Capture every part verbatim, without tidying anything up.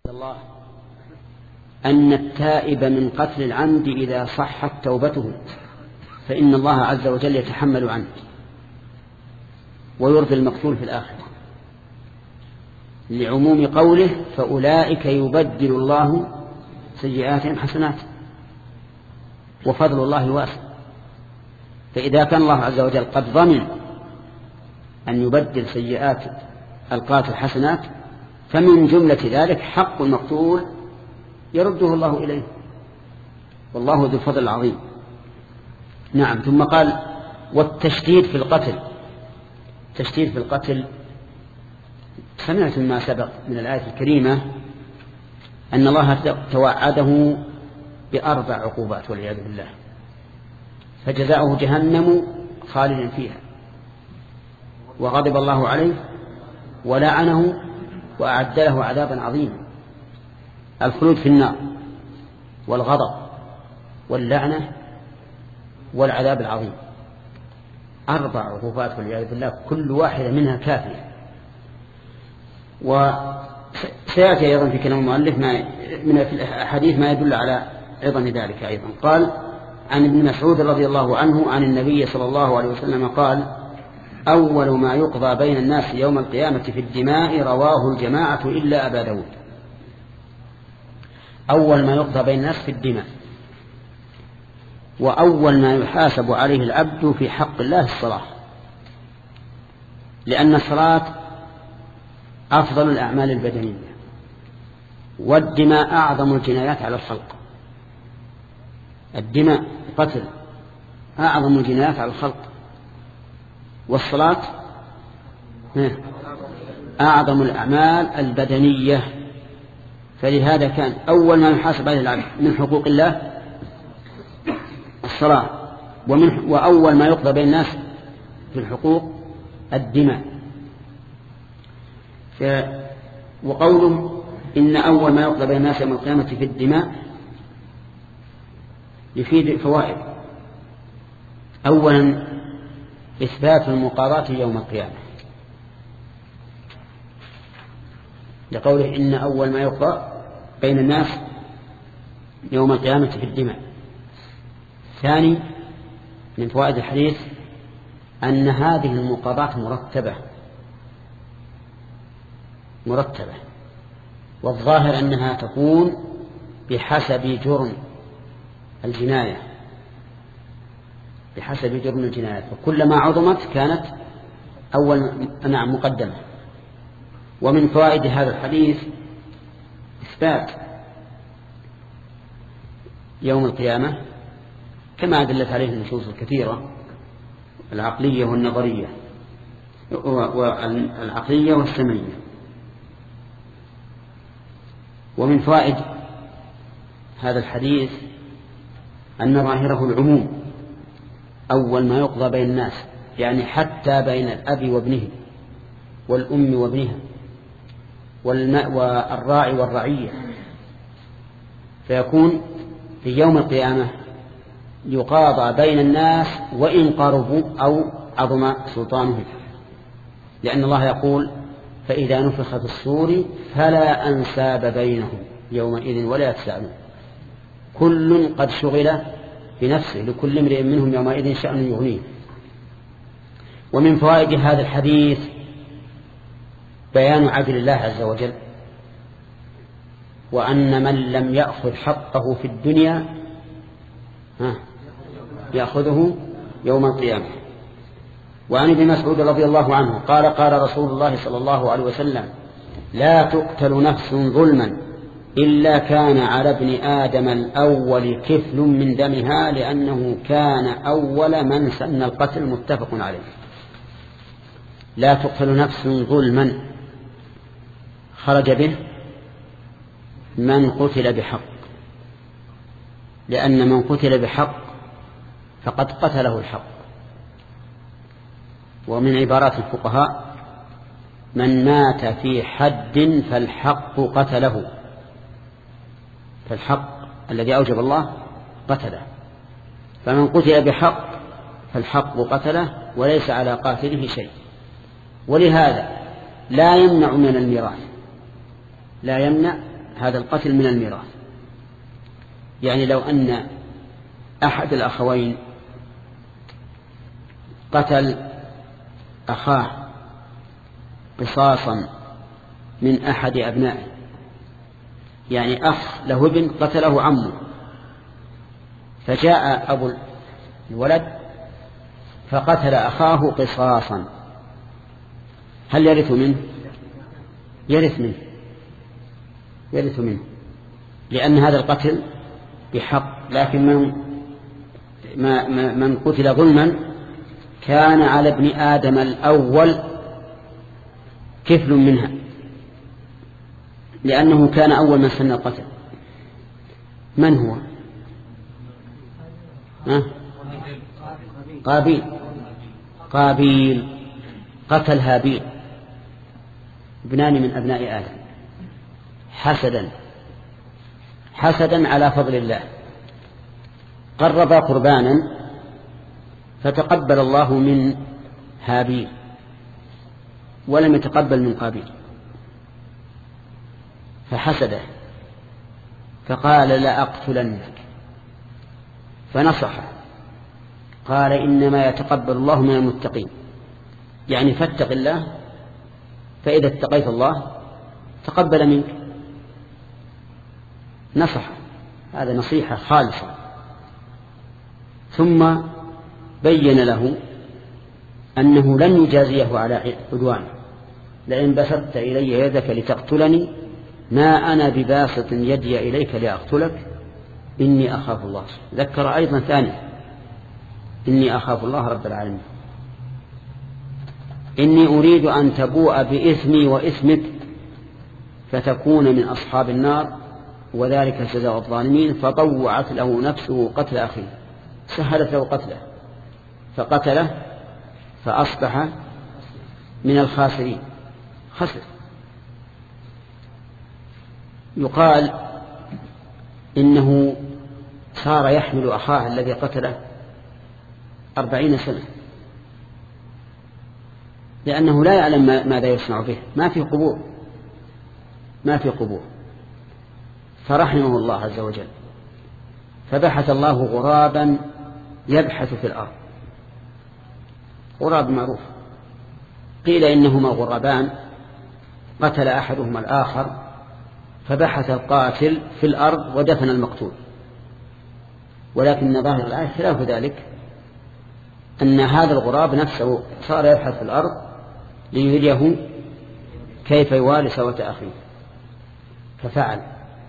الله أن التائب من قتل العمد إذا صحت توبته فإن الله عز وجل يتحمل عنه ويرضي المقتول في الآخرة، لعموم قوله فأولئك يبدل الله سيئاتهم حسنات وفضل الله واسع. فإذا كان الله عز وجل قد ضمن أن يبدل سيئات القاتل حسنات، فمن جملة ذلك حق المقتول يرده الله إليه، والله ذو الفضل العظيم. نعم. ثم قال والتشديد في القتل. التشديد في القتل سمعت ما سبق من الآية الكريمة أن الله توعده بأربع عقوبات والعياذ بالله، فجزاؤه جهنم خالدا فيها، وغضب الله عليه ولعنه وأعد له عذابا عظيما. الخلود في النار والغضب واللعنة والعذاب العظيم، أربع عقوبات والعياذ بالله، كل واحدة منها كافية. وسيأتي أيضا في كلام المؤلف ما من الحديث ما يدل على عظم ذلك أيضا. قال عن ابن مسعود رضي الله عنه عن النبي صلى الله عليه وسلم قال أول ما يقضى بين الناس يوم القيامة في الدماء، رواه الجماعة إلا أبا داود. أول ما يقضى بين الناس في الدماء، وأول ما يحاسب عليه العبد في حق الله الصلاة، لأن الصلاة أفضل الأعمال البدنية، والدماء أعظم الجنايات على الخلق. الدماء قتل أعظم الجنايات على الخلق، والصلاة أعظم الأعمال البدنية. فلهذا كان أول ما يحاسب عليه العبد من حقوق الله الصلاة، ومن وأول ما يقضى بين الناس في الحقوق الدماء. وقوله إن أول ما يقضى بين الناس يوم القيامة في الدماء يفيد فوائد. أولا إثبات المقاضاة يوم القيامة، لقوله إن أول ما يقضى بين الناس يوم القيامة في الدماء. ثاني من فوائد الحديث أن هذه المقاضاة مرتبة مرتبة والظاهر أنها تكون بحسب جرم الجناية بحسب جرم الجناية فكلما عظمت كانت أول نعم مقدمة. ومن فوائد هذا الحديث إثبات يوم القيامة كما دلت عليه النصوص الكثيرة العقلية والنظرية والعقلية والسمعية. ومن فوائد هذا الحديث أن ظاهره العموم، أول ما يقضى بين الناس يعني حتى بين الأب وابنه والأم وابنها والراعي والرعية، فيكون في يوم القيامة يقاضى بين الناس وإن قربوا أو عظم سلطانهم، لأن الله يقول فإذا نفخ في الصور فلا أنساب بينهم يومئذ ولا يتساءلون، كل قد شغل بنفسه لكل امرئ منهم يومئذ شأن يغنيه. ومن فوائد هذا الحديث بيان عدل الله عز وجل، وأن من لم يأخذ حقه في الدنيا يأخذه يوم القيامة. وعن ابن مسعود رضي الله عنه قال قال رسول الله صلى الله عليه وسلم لا تقتل نفس ظلما إلا كان على ابن آدم الأول كفل من دمها، لأنه كان أول من سن القتل، متفق عليه. لا تقتل نفس ظلما خرج به من قتل بحق، لأن من قتل بحق فقد قتله الحق. ومن عبارات الفقهاء من مات في حد فالحق قتله، فالحق الذي أوجب الله قتله، فمن قتل بحق فالحق قتله وليس على قاتله شيء. ولهذا لا يمنع من الميراث لا يمنع هذا القتل من الميراث. يعني لو أن أحد الأخوين قتل أخاه قصاصا من أحد أبنائه، يعني أخ له ابن قتله عمه، فجاء أبو الولد فقتل أخاه قصاصا، هل يرث منه؟ يرث منه يرث منه لأن هذا القتل بحق. لكن من من قتل ظلما كان على ابن آدم الأول كفل منها، لأنه كان أول من سن القتل. من هو؟ ها؟ قابيل. قابيل قتل هابيل، ابنان من أبناء آدم، حسدا حسدا على فضل الله. قربا قربانا فتقبل الله من هابيل ولم يتقبل من قابيل، فحسده فقال لأقتلنك، فنصحه قال إنما يتقبل الله من المتقين، يعني فاتق الله فإذا اتقيت الله تقبل منك. نصح، هذا نصيحة خالصة. ثم بين له أنه لن يجازيه على عدوانه، لئن بسطت إلي يدك لتقتلني ما أنا بباسط يدي إليك لأقتلك إني أخاف الله. ذكر أيضا ثانيا إني أخاف الله رب العالمين، إني أريد أن تبوء بإثمي وإثمك فتكون من أصحاب النار وذلك جزاء الظالمين. فطوعت له نفسه قتل أخيه، سهلت له قتله فقتله فأصبح من الخاسرين، خسر. يقال إنه صار يحمل أخاه الذي قتله أربعين سنة، لأنه لا يعلم ماذا يصنع به، ما في قبور ما في قبور فرحمه الله عز وجل، فبحث الله غرابا يبحث في الأرض. غراب معروف، قيل إنهما غرابان قتل أحدهما الآخر، فبحث القاتل في الأرض ودفن المقتول. ولكن ظاهر الآية خلاف ذلك، أن هذا الغراب نفسه صار يبحث في الأرض ليريه كيف يوالي سوءة أخيه، ففعل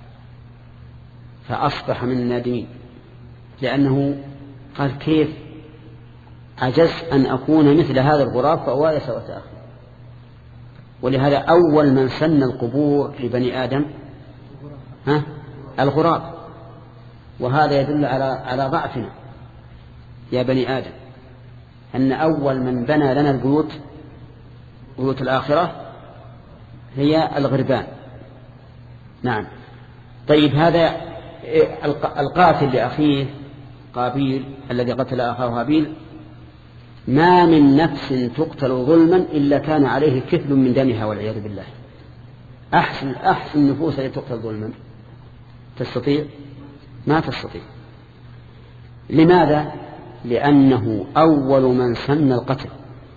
فأصبح من النادمين، لأنه قال كيف عجزت أن أكون مثل هذا الغراب فأوالي سوءة أخيه. ولهذا أول من سن القبور لبني آدم ها الغراب، وهذا يدل على على ضعفنا يا بني آدم، أن أول من بنى لنا البيوت بيوت الآخرة هي الغربان. نعم. طيب هذا القاتل لأخيه قابيل الذي قتل أخاه هابيل، ما من نفس تقتل ظلما إلا كان عليه كفل من دمها والعياذ بالله. أحسن أحسن النفوس التي تقتل ظلما تستطيع؟ ما تستطيع. لماذا؟ لأنه أول من سن القتل،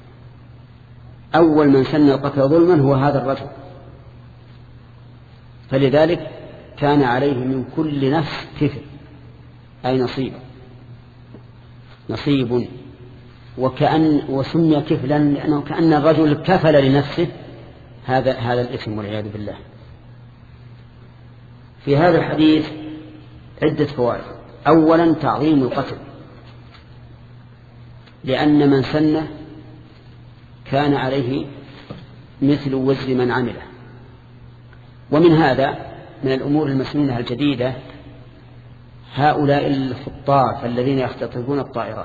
أول من سن القتل ظلما هو هذا الرجل، فلذلك كان عليه من كل نفس كفل، أي نصيب نصيب وكأن وسمي كفلا لأنه كأن الرجل كفل لنفسه هذا هذا الإثم والعياذ بالله. في هذا الحديث عدة فوائد. أولا تعظيم القتل، لأن من سنه كان عليه مثل وزر من عمله. ومن هذا من الأمور المسنونة الجديدة هؤلاء الخطاف الذين يختطفون الطائرات،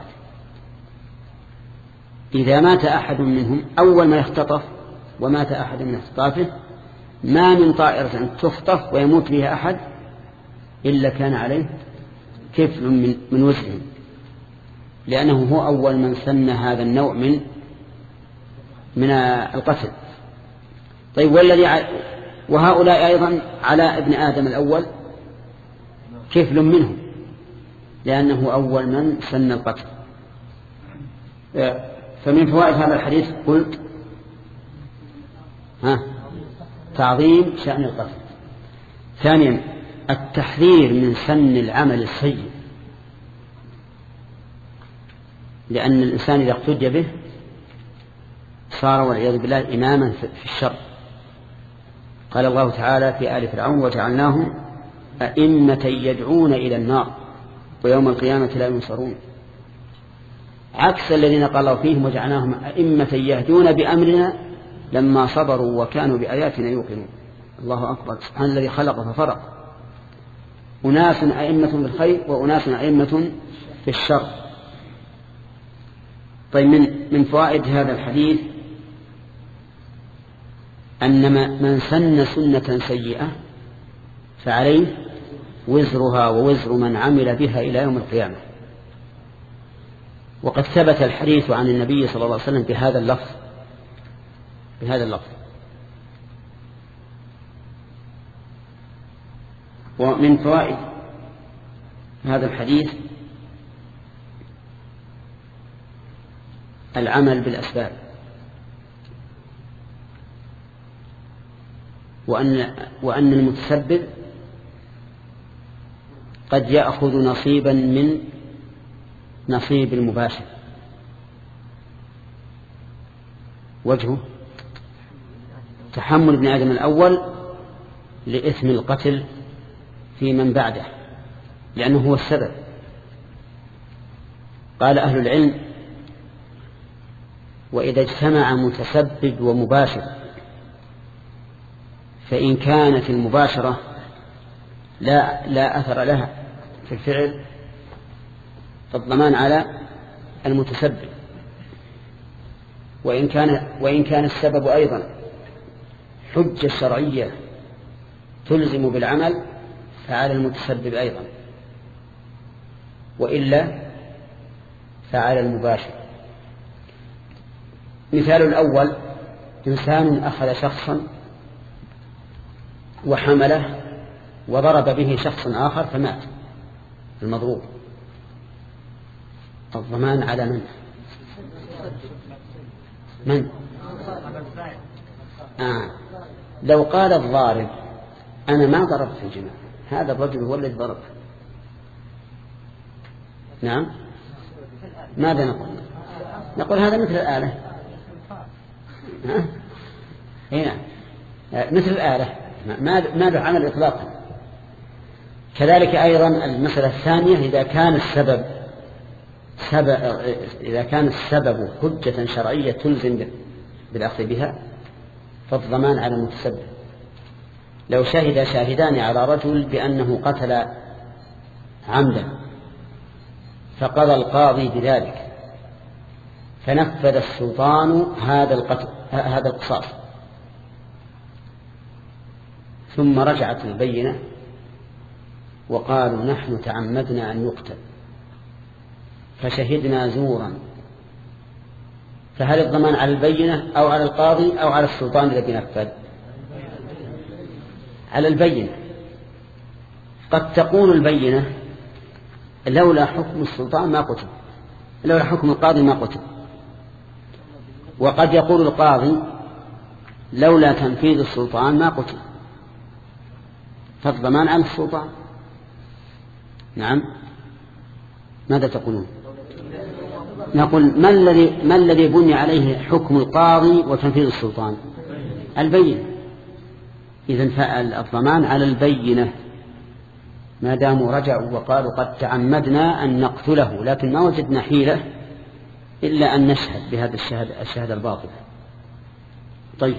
إذا مات أحد منهم أول ما يختطف ومات أحد من اختطافه ما من طائرة تخطف ويموت بها أحد إلا كان عليه كفل من, من وزرهم، لأنه هو أول من سن هذا النوع من من القتل. طيب والذي وهؤلاء أيضا على ابن آدم الأول كفل منهم، لأنه أول من سن القتل. فمن فوائد هذا الحديث قلت ها تعظيم شأن القتل. ثانيا التحذير من سن العمل السيء، لأن الإنسان إذا اقتدي به صار والعياذ بالله إماما في الشر. قال الله تعالى في آل فرعون وجعلناهم أئمة يدعون إلى النار ويوم القيامة لا ينصرون، عكس الذين قال الله فيهم وجعلناهم أئمة يهدون بأمرنا لما صبروا وكانوا بآياتنا يوقنون. الله أكبر، سبحان الذي خلق ففرق، أناس أئمة بالخير وأناس أئمة في الشر. طيب من من فوائد هذا الحديث أن من سن سنة سيئة فعليه وزرها ووزر من عمل بها إلى يوم القيامة. وقد ثبت الحديث عن النبي صلى الله عليه وسلم بهذا اللفظ بهذا اللفظ ومن فوائد هذا الحديث العمل بالأسباب، وأن, وأن المتسبب قد يأخذ نصيبا من نصيب المباشر. وجهه تحمل ابن آدم الأول لإثم القتل في من بعده، لأنه هو السبب. قال أهل العلم وإذا اجتمع متسبب ومباشر فإن كانت المباشرة لا, لا أثر لها في الفعل فالضمان على المتسبب، وإن كان, وإن كان السبب أيضا حجة شرعية تلزم بالعمل فعلى المتسبب أيضا، وإلا فعلى المباشر. مثال الأول إنسان أخذ شخصا وحمله وضرب به شخص آخر فمات المضروب، الضمان على من؟ من؟ آه. لو قال الضارب أنا ما ضربت الجماعة، هذا الرجل هو الذي ضرب، نعم، ماذا نقول؟ نقول هذا مثل الآلة، هنا مثل الآلة ما له عمل إطلاقا. كذلك أيضا المسألة الثانية إذا كان السبب سبب إذا كان السبب حجة شرعية تلزم بالأخذ بها فالضمان على المتسبب. لو شهد شاهدان على رجل بأنه قتل عمدا فقضى القاضي بذلك فنفذ السلطان هذا القتل هذا القصاص ثم رجعت البينة وقالوا نحن تعمدنا أن يقتل فشهدنا زورا، فهل الضمان على البينة أو على القاضي أو على السلطان الذي نفذ؟ على البينة. قد تقول البينة لولا حكم السلطان ما قتل، لولا حكم القاضي ما قتل، وقد يقول القاضي لولا تنفيذ السلطان ما قتل، فالضمان على السلطان. نعم، ماذا تقولون؟ نقول ما الذي ما الذي بني عليه حكم القاضي وتنفيذ السلطان؟ البينة. إذن فالضمان على البينة ما داموا رجعوا وقالوا قد تعمدنا أن نقتله لكن ما وجدنا حيلة إلا أن نشهد بهذا الشهادة الشهادة الباطلة. طيب،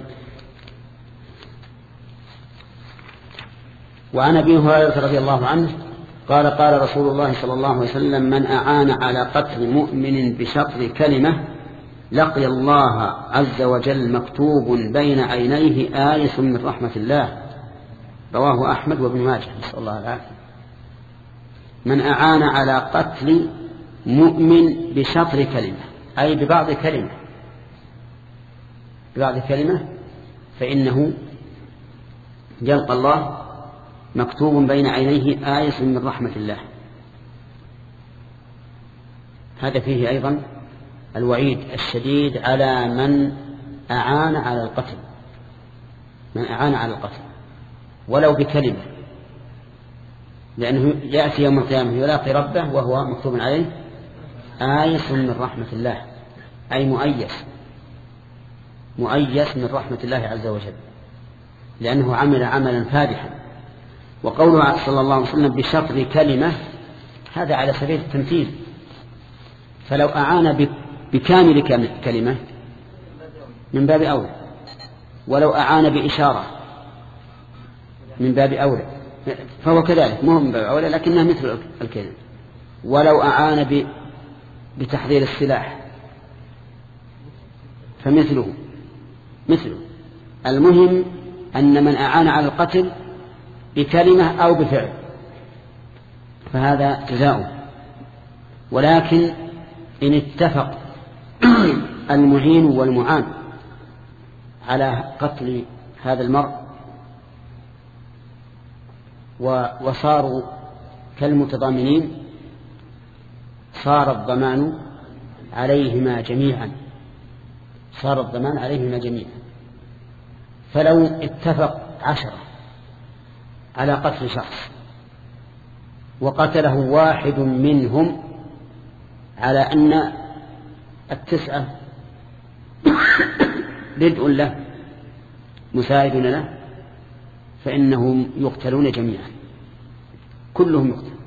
وعن أبي هريرة رضي الله عنه قال قال رسول الله صلى الله عليه وسلم من أعان على قتل مؤمن بشطر كلمة لقي الله عز وجل مكتوب بين عينيه آيس من رحمة الله. رواه أحمد وابن ماجه، نسأل الله العافية. من أعان على قتل مؤمن بشطر كلمة أي ببعض كلمة ببعض كلمة فإنه يلقى الله مكتوب بين عينيه آيس من رحمة الله. هذا فيه أيضا الوعيد الشديد على من أعان على القتل، من أعان على القتل ولو بكلمة، لأنه يأتي يوم القيامة يلاقي ربه وهو مكتوب عليه آيس من رحمة الله، أي مؤيس مؤيس من رحمة الله عز وجل، لأنه عمل عملا فادحا. وقوله صلى الله عليه وسلم بشطر كلمة، هذا على سبيل التمثيل، فلو أعان بكامل كلمة من باب أولى، ولو أعان بإشارة من باب أولى فهو كذلك، مو من باب أولى لكنها مثل الكلمة. ولو أعان بتحضير السلاح فمثله مثله. المهم أن من أعان على القتل بكلمة أو بفعل فهذا جزاؤه. ولكن إن اتفق المعين والمعان على قتل هذا المرء وصاروا كالمتضامنين صار الضمان عليهما جميعا صار الضمان عليهما جميعا. فلو اتفق عشرة على قتل شخص وقتله واحد منهم على أن التسعة بدء له مساعد له، فإنهم يقتلون جميعا، كلهم يقتلون.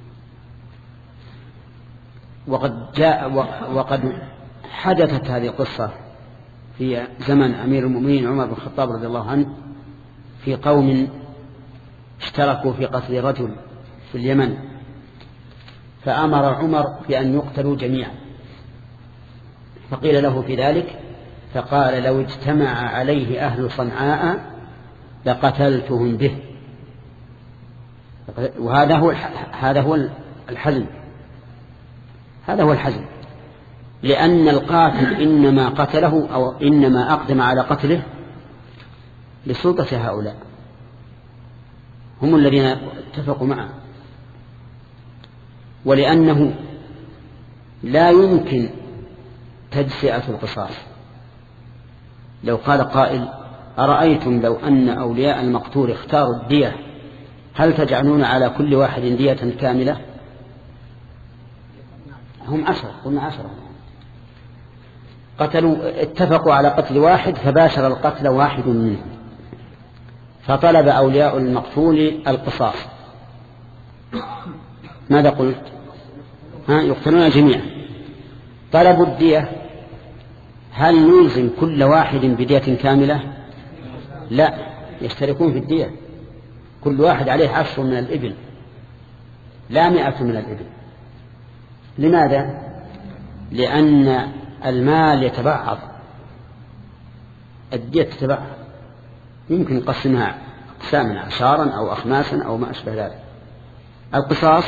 وقد جاء وقد حدثت هذه القصة في زمن أمير المؤمنين عمر بن الخطاب رضي الله عنه في قوم اشتركوا في قتل رجل في اليمن، فأمر عمر بأن يقتلوا جميعا، فقيل له في ذلك فقال لو اجتمع عليه أهل صنعاء لقتلتهم به. وهذا هو هذا هو الحزم هذا هو الحزم لأن القاتل إنما قتله أو إنما أقدم على قتله لسلطة هؤلاء، هم الذين اتفقوا معه، ولأنه لا يمكن تجزئة القصاص. لو قال قائل أرأيتم لو أن أولياء المقتول اختاروا الدية هل تجعلون على كل واحد دية كاملة؟ هم عشرة، قلنا عشرة قتلوا، اتفقوا على قتل واحد فباشر القتل واحد منهم، فطلب أولياء المقتول القصاص، ماذا قلت؟ ها يقتلون جميعا. طلبوا الدية، هل نلزم كل واحد بدية كاملة؟ لا، يشتركون في الدية، كل واحد عليه عشر من الإبل لا مئة من الإبل. لماذا؟ لأن المال يتبعض، الدية تتبعض، يمكن نقسمها أقساما عشارا أو أخماسا أو ما أشبه ذلك. القصاص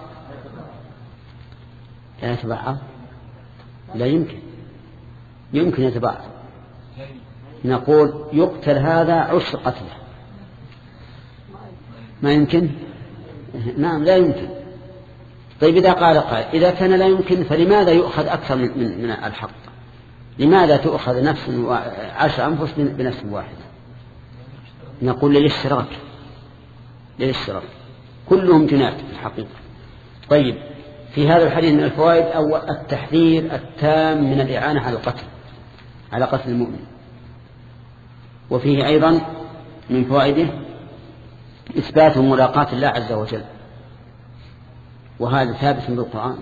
لا يتبعض، لا يمكن يمكن يتبعض. نقول يقتل هذا عشر قتله، ما يمكن؟ نعم لا يمكن. طيب إذا قال قائل إذا كان لا يمكن فلماذا يؤخذ أكثر من, من, من الحق؟ لماذا تؤخذ نفس عشر أنفس بنفس واحدة؟ نقول للاشتراك للاشتراك كلهم جنات في الحقيقة. طيب في هذا الحديث من الفوائد أو التحذير التام من الإعانة على القتل على قتل المؤمن. وفيه أيضا من فوائده إثبات ملاقاة الله عز وجل، وهذا ثابت من القرآن.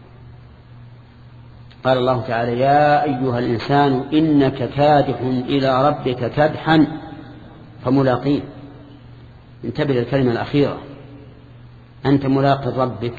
قال الله تعالى يا أيها الإنسان إنك كادح إلى ربك كدحا فملاقيه. انتبه للكلمة الأخيرة، أنت ملاق ربك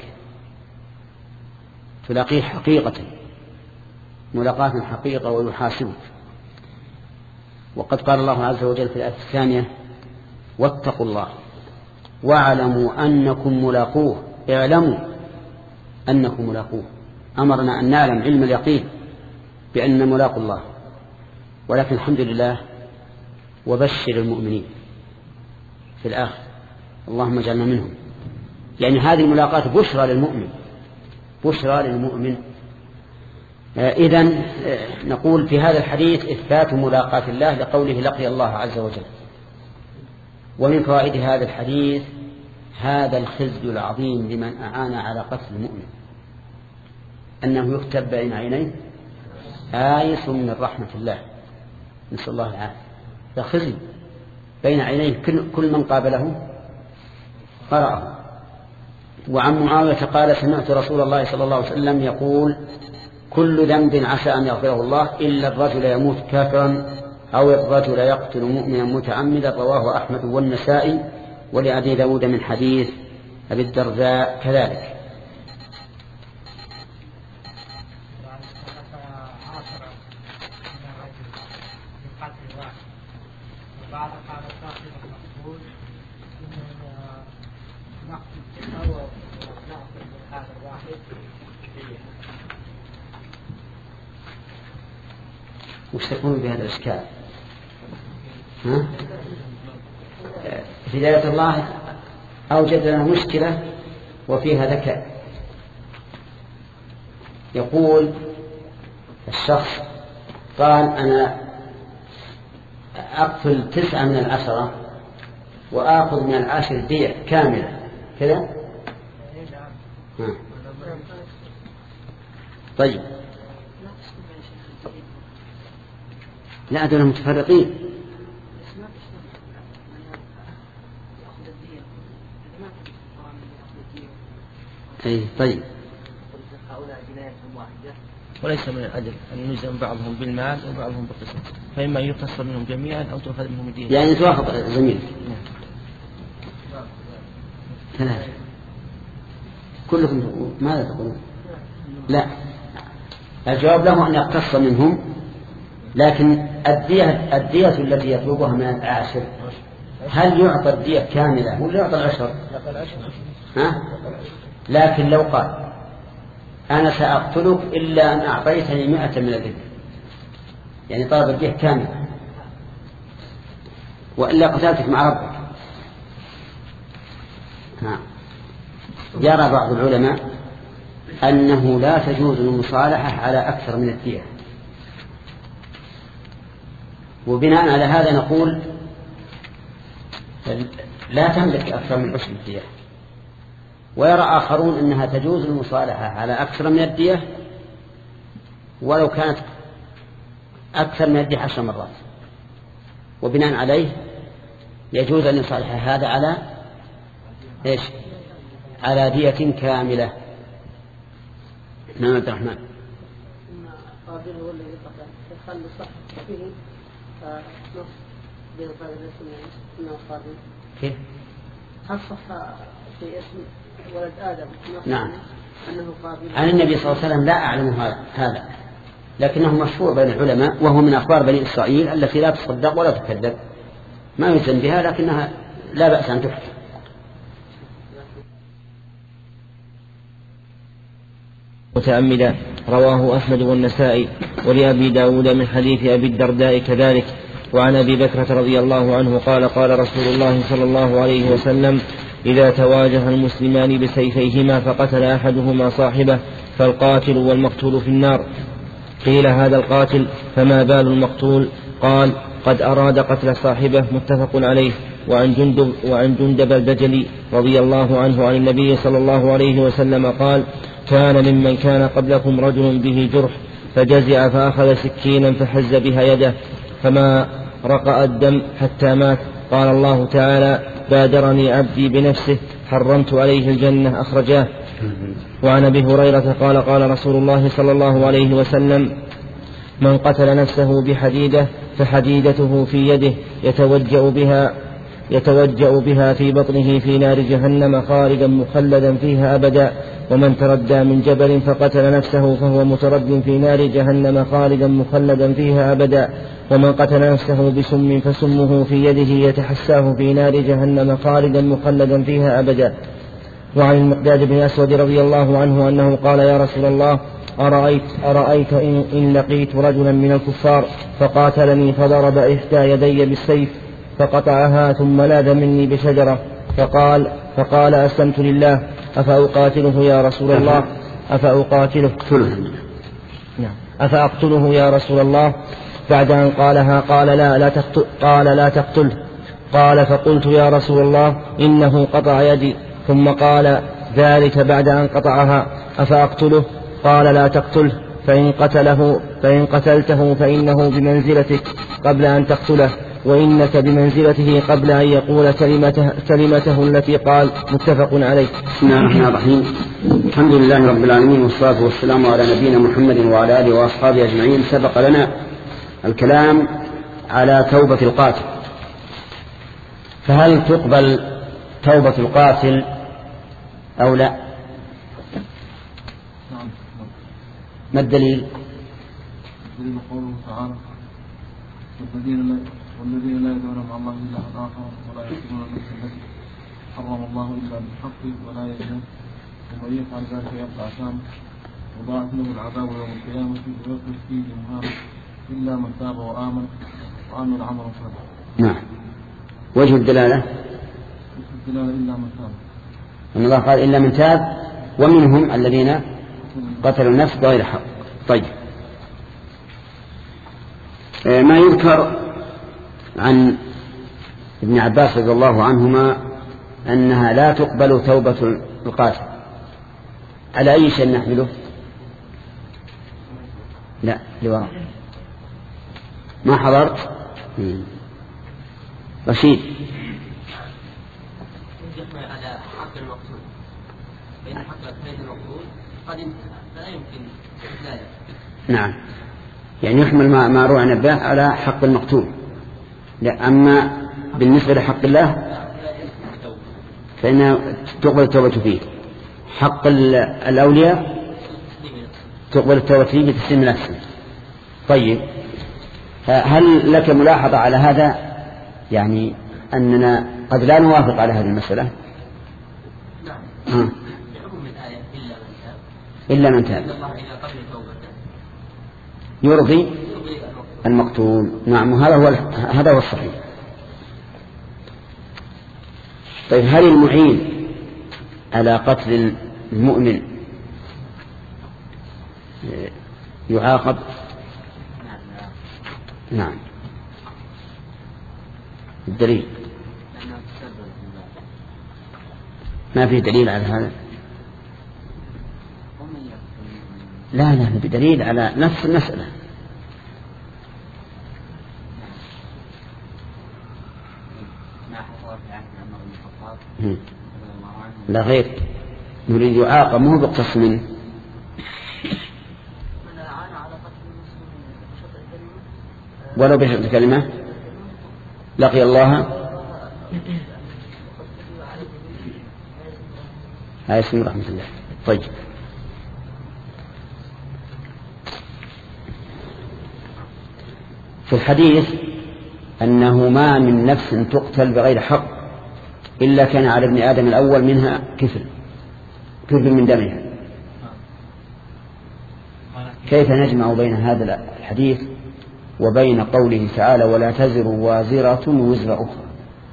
تلاقيه حقيقة، ملاقاة حقيقة ويحاسبك. وقد قال الله عز وجل في الآية الثانية واتقوا الله واعلموا أنكم ملاقوه. اعلموا أنكم ملاقوه، أمرنا أن نعلم علم اليقين بأن ملاقوا الله. ولكن الحمد لله وبشر المؤمنين في الآخر. اللهم اجعلنا منهم. يعني هذه الملاقات بشرى للمؤمن، بشرى للمؤمن. إذن نقول في هذا الحديث إثبات ملاقاة الله لقوله لقي الله عز وجل. ومن فوائد هذا الحديث هذا الخزي العظيم لمن أعان على قتل المؤمن، أنه يكتب بين عينيه آيس من رحمة الله، نسأل الله العافية. فخزي بين عينيه كل من قابله قرأه. وعن معاوية قال سمعت رسول الله صلى الله عليه وسلم يقول كل ذنب عسى أن يغفره الله إلا الرجل يموت كافرا أو الرجل يقتل مؤمنا متعمدا. رواه أحمد والنسائي ولأبي داود من حديث أبي الدرداء كذلك. وش تكون بهذا الإشكال؟ ها؟ هداية الله أوجد لنا مشكلة وفيها ذكاء. يقول الشخص قال أنا أقتل تسعة من العشرة وآخذ من العاشر دية كاملة كذا. طيب لا دول متفرقين. أي طيب وليس من العدل أن يلزم بعضهم بالمال وبعضهم بالقسم، فإما يقتصر منهم جميعا أو تؤخذ منهم الدين. يعني توافق زميل ثلاثة كلكم ماذا تقولون؟ لا، الجواب له أن يقتص منهم، لكن الدية, الدية التي يطلبها من العاشر هل يعطى الدية كاملة ولا يعطى العشر؟ ها؟ لكن لو قال أنا سأقتلك إلا أن أعطيتني مئة من الإبل، يعني طلب الدية كاملة، وإلا قتلتك مع ربك. ها. يرى بعض العلماء أنه لا تجوز المصالحة على أكثر من الدية، وبناء على هذا نقول لا تملك أكثر من عشر الدية. ويرى آخرون أنها تجوز المصالحة على أكثر من الدية ولو كانت أكثر من الدية عشر مرات، وبناء عليه يجوز أن يصالح هذا على إيش؟ على دية كاملة. نعم عبد الرحمن. قابل هو الذي قتل يخل صح فيه نص بين قابل الاسم انه قابل. كيف؟ هل صح في اسم ولد آدم نعم أنه قابل؟ عن النبي صلى الله عليه وسلم لا أعلم هذا، لكنه مشهور بين العلماء، وهو من أخبار بني إسرائيل التي لا تصدق ولا تكذب، ما يلزم بها لكنها لا بأس أن تحكي. متعمدا. رواه أحمد والنسائي ولأبي داود من حديث أبي الدرداء كذلك. وعن أبي بكرة رضي الله عنه قال قال رسول الله صلى الله عليه وسلم إذا تواجه المسلمان بسيفيهما فقتل أحدهما صاحبه فالقاتل والمقتول في النار. قيل هذا القاتل فما بال المقتول؟ قال قد أراد قتل صاحبه. متفق عليه. وعن جندب, وعن جندب البجلي رضي الله عنه عن النبي صلى الله عليه وسلم قال كان ممن كان قبلكم رجل به جرح فجزع فأخذ سكينا فحز بها يده فما رقأ الدم حتى مات. قال الله تعالى بادرني عبدي بنفسه حرمت عليه الجنة. أخرجاه. وعن أبي هريرة قال قال رسول الله صلى الله عليه وسلم من قتل نفسه بحديدة فحديدته في يده يتوجأ بها يتوجأ بها في بطنه في نار جهنم خالدا مخلدا فيها أبدا. ومن تردى من جبل فقتل نفسه فهو مترد في نار جهنم خالدا مخلدا فيها أبدا. ومن قتل نفسه بسم فسمه في يده يتحساه في نار جهنم خالدا مخلدا فيها أبدا. وعن المقداد بن أسود رضي الله عنه أنه قال يا رسول الله أرأيت, أرأيت إن, إن لقيت رجلا من الكفار فقاتلني فضرب إحدى يدي بالسيف فقطعها ثم لاذ مني بشجرة فقال فقال أسلمت لله أفأقاتله يا رسول الله أفأقاتله نعم أفأقتله يا رسول الله بعد أن قالها قال لا لا تقتل قال لا تقتله قال فقلت يا رسول الله إنه قطع يدي ثم قال ذلك بعد أن قطعها أفأقتله قال لا تقتله فإن قتله فإن قتلته فإنه بمنزلتك قبل أن تقتله وإنك بمنزلته قبل أن يقول كلمته, كلمته التي قال. متفق عليه. بسم الله الرحمن الرحيم. الحمد لله رب العالمين والصلاة والسلام على نبينا محمد وعلى آله وأصحابه أجمعين. سبق لنا الكلام على توبة القاتل، فهل تقبل توبة القاتل أو لا؟ ما الدليل؟ الدليل قوله تعالى والذين والذين لا يدعون مع الله إلها آخر ولا يقتلون النفس التي حرم الله إلا بالحق ولا يزنون ومن يفعل ذلك يلقى أثاما وضاعف له العذاب يوم القيامة ويخلد فيه مهانا إلا من تاب وآمن وعمل عملا صالحا. نعم. وجه الدلالة؟ وجه الدلالة إلا من تاب. أن الله قال إلا من تاب ومنهم الذين قتلوا النفس بغير حق. طيب، ما يذكر عن ابن عباس رضي الله عنهما أنها لا تقبل توبة القاتل، على أي شيء نحمله؟ لا لوراء ما حضرت. رشيد. يحمل على حق المقتول، بين حق المقتول قد انتهى فلا يمكن استدلاله. نعم، يعني يحمل ما ما روى عن النبي على حق المقتول. لا، أما بالنسبة لحق الله فإن تقبل التوبة فيه. حق الأولياء تقبل التوبة فيه بتسليم نفسه. طيب، هل لك ملاحظة على هذا؟ يعني أننا قد لا نوافق على هذه المسألة. نعم. ها. بحكم الآية إلا من تاب. إلا من تاب. الله إذا قبل توبته يرضي المقتول. نعم، وهذا هو هذا هو الصحيح. طيب، هل المعين على قتل المؤمن يعاقب؟ نعم. الدليل؟ ما في دليل على هذا. لا لا بدليل على نفس المسألة. لا غير، نريد يعاقب مو بقتص منه. ولو بشرط كلمة لقي الله هاي اسم رحمة الله. طيب، في الحديث أنه ما من نفس تقتل بغير حق إلا كان على ابن آدم الأول منها كفل كفل من دمها. كيف نجمع بين هذا الحديث وبين قوله تعالى ولا تزر وازرة وزر أخرى؟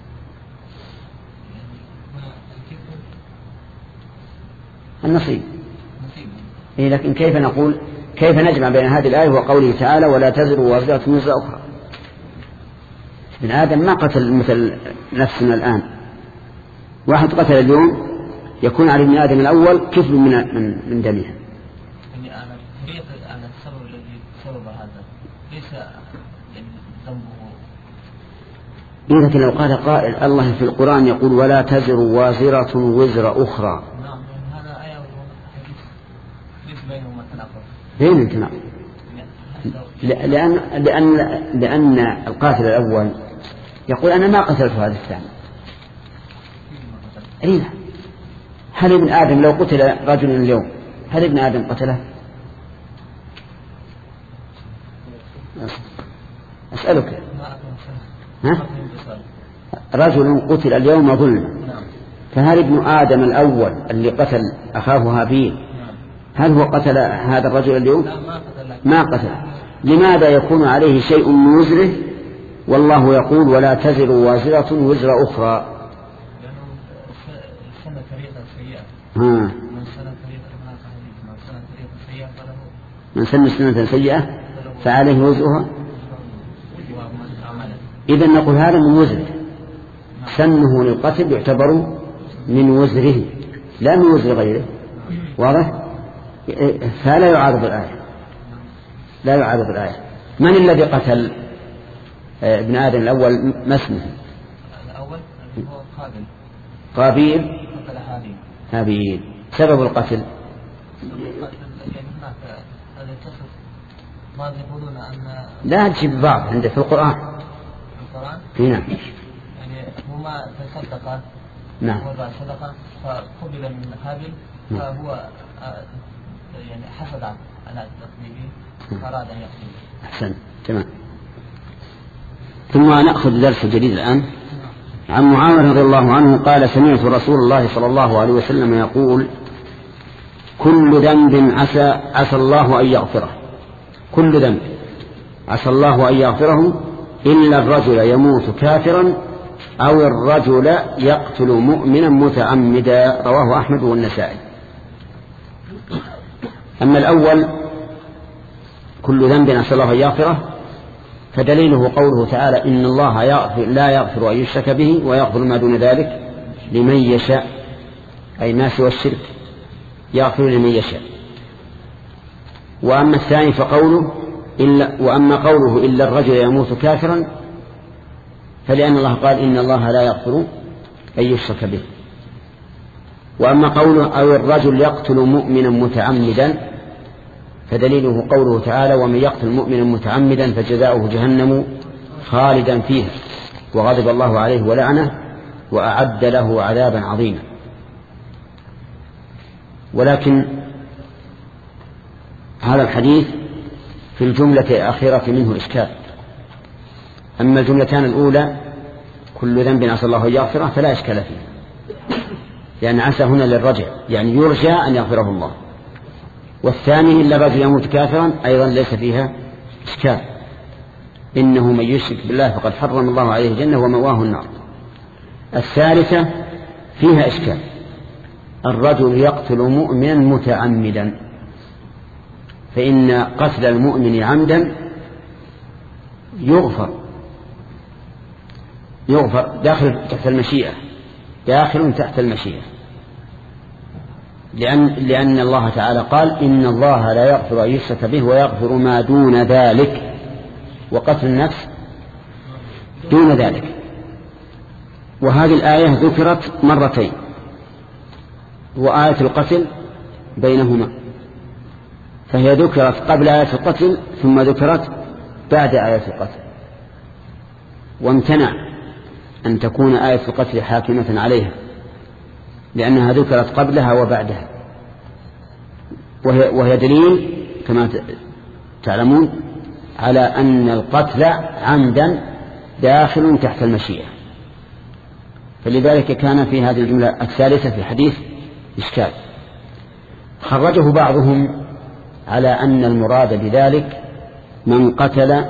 النصيب. إيه، لكن كيف نقول كيف نجمع بين هذه الآية وقوله تعالى ولا تزر وازرة وزر أخرى؟ ابن آدم ما قتل مثل نفسنا الآن. واحد قتل اليوم يكون على ابن آدم الأول كفل من من, من دمها. يعني أنا طريق أنا السبب الذي سبب هذا ليس ذنبه. لكن لو قال قائل الله في القرآن يقول ولا تزر وازرة وزر أخرى. نعم، هذا آية وحديث ليس بينهما تناقض. بين التناقض. لأن لأن لأن القاتل الأول يقول أنا ما قتلت هذا الثاني. أين؟ هل ابن آدم لو قتل رجل اليوم هل ابن آدم قتله؟ أسألك. ها؟ رجل قتل اليوم ظلما، فهل ابن آدم الأول اللي قتل أخاه هابيل هل هو قتل هذا الرجل اليوم؟ ما قتل. لماذا يكون عليه شيء من وزره والله يقول ولا تزر وازرة وزر أخرى. سنة طريقة سيئة. ها. من سنة طريقة من سنة طريقة سيئة فله. من سن سنة سيئة فعليه وزرها. إذا نقول هذا من وزره، سنه للقتل يعتبر من وزره لا من وزر غيره. واضح؟ فلا يعارض الآية، لا يعارض الآية. من الذي قتل ابن آدم الأول؟ ما اسمه؟ الأول هو قابل. قابيل قتل هابيل. هابيل. سبب القتل؟ يعني هناك هذا القصص ما يقولون أن لا تجيب بعض عنده في القرآن. في القرآن؟ نعم. يعني هما تصدق. نعم. وضع صدقة فقبل من هابيل فهو يعني حسد على تقديمه فأراد أن يقتله. أحسن. تمام. ثم نأخذ درس جديد الآن. عن معاوية رضي الله عنه قال سمعت رسول الله صلى الله عليه وسلم يقول كل ذنب عسى عسى الله أن يغفره، كل ذنب عسى الله أن يغفره إلا الرجل يموت كافرا أو الرجل يقتل مؤمنا متعمدا. رواه أحمد والنسائي. أما الأول كل ذنب عسى الله أن يغفره فدليله قوله تعالى إن الله يغفر لا يغفر أن يشرك به ويغفر ما دون ذلك لمن يشاء، أي ما سوى الشرك يغفر لمن يشاء. وأما الثاني فقوله إلا وأما قوله إلا الرجل يموت كافرا فلأن الله قال إن الله لا يغفر أن يشرك به. وأما قوله أو الرجل يقتل مؤمنا متعمدا فدليله قوله تعالى ومن يقتل مؤمنا متعمدا فجزاؤه جهنم خالدا فيها وغضب الله عليه ولعنه وأعد له عذابا عظيما. ولكن هذا الحديث في الجملة الأخيرة منه إشكال. أما الجملتان الأولى كل ذنب عسى الله أن يغفره فلا إشكال فيه، لأن عسى هنا للرجع يعني يرجى أن يغفره الله. والثاني إلا الرجل يموت كافرا أيضا ليس فيها إشكال، إنه من يشرك بالله فقد حرم الله عليه الجنة ومواه النار. الثالثة فيها إشكال، الرجل يقتل مؤمنا متعمدا، فإن قتل المؤمن عمدا يغفر يغفر داخل تحت المشيئة، داخل تحت المشيئة، لأن, لأن الله تعالى قال إن الله لا يغفر أن يشرك به ويغفر ما دون ذلك، وقتل النفس دون ذلك. وهذه الآية ذكرت مرتين، وآية القتل بينهما، فهي ذكرت قبل آية القتل ثم ذكرت بعد آية القتل، وامتنع أن تكون آية القتل حاكمة عليها لأنها ذكرت قبلها وبعدها، وهي, وهي دليل كما تعلمون على أن القتل عمدا داخل تحت المشيئة. فلذلك كان في هذه الجملة الثالثة في الحديث إشكال. خرجه بعضهم على أن المراد بذلك من قتل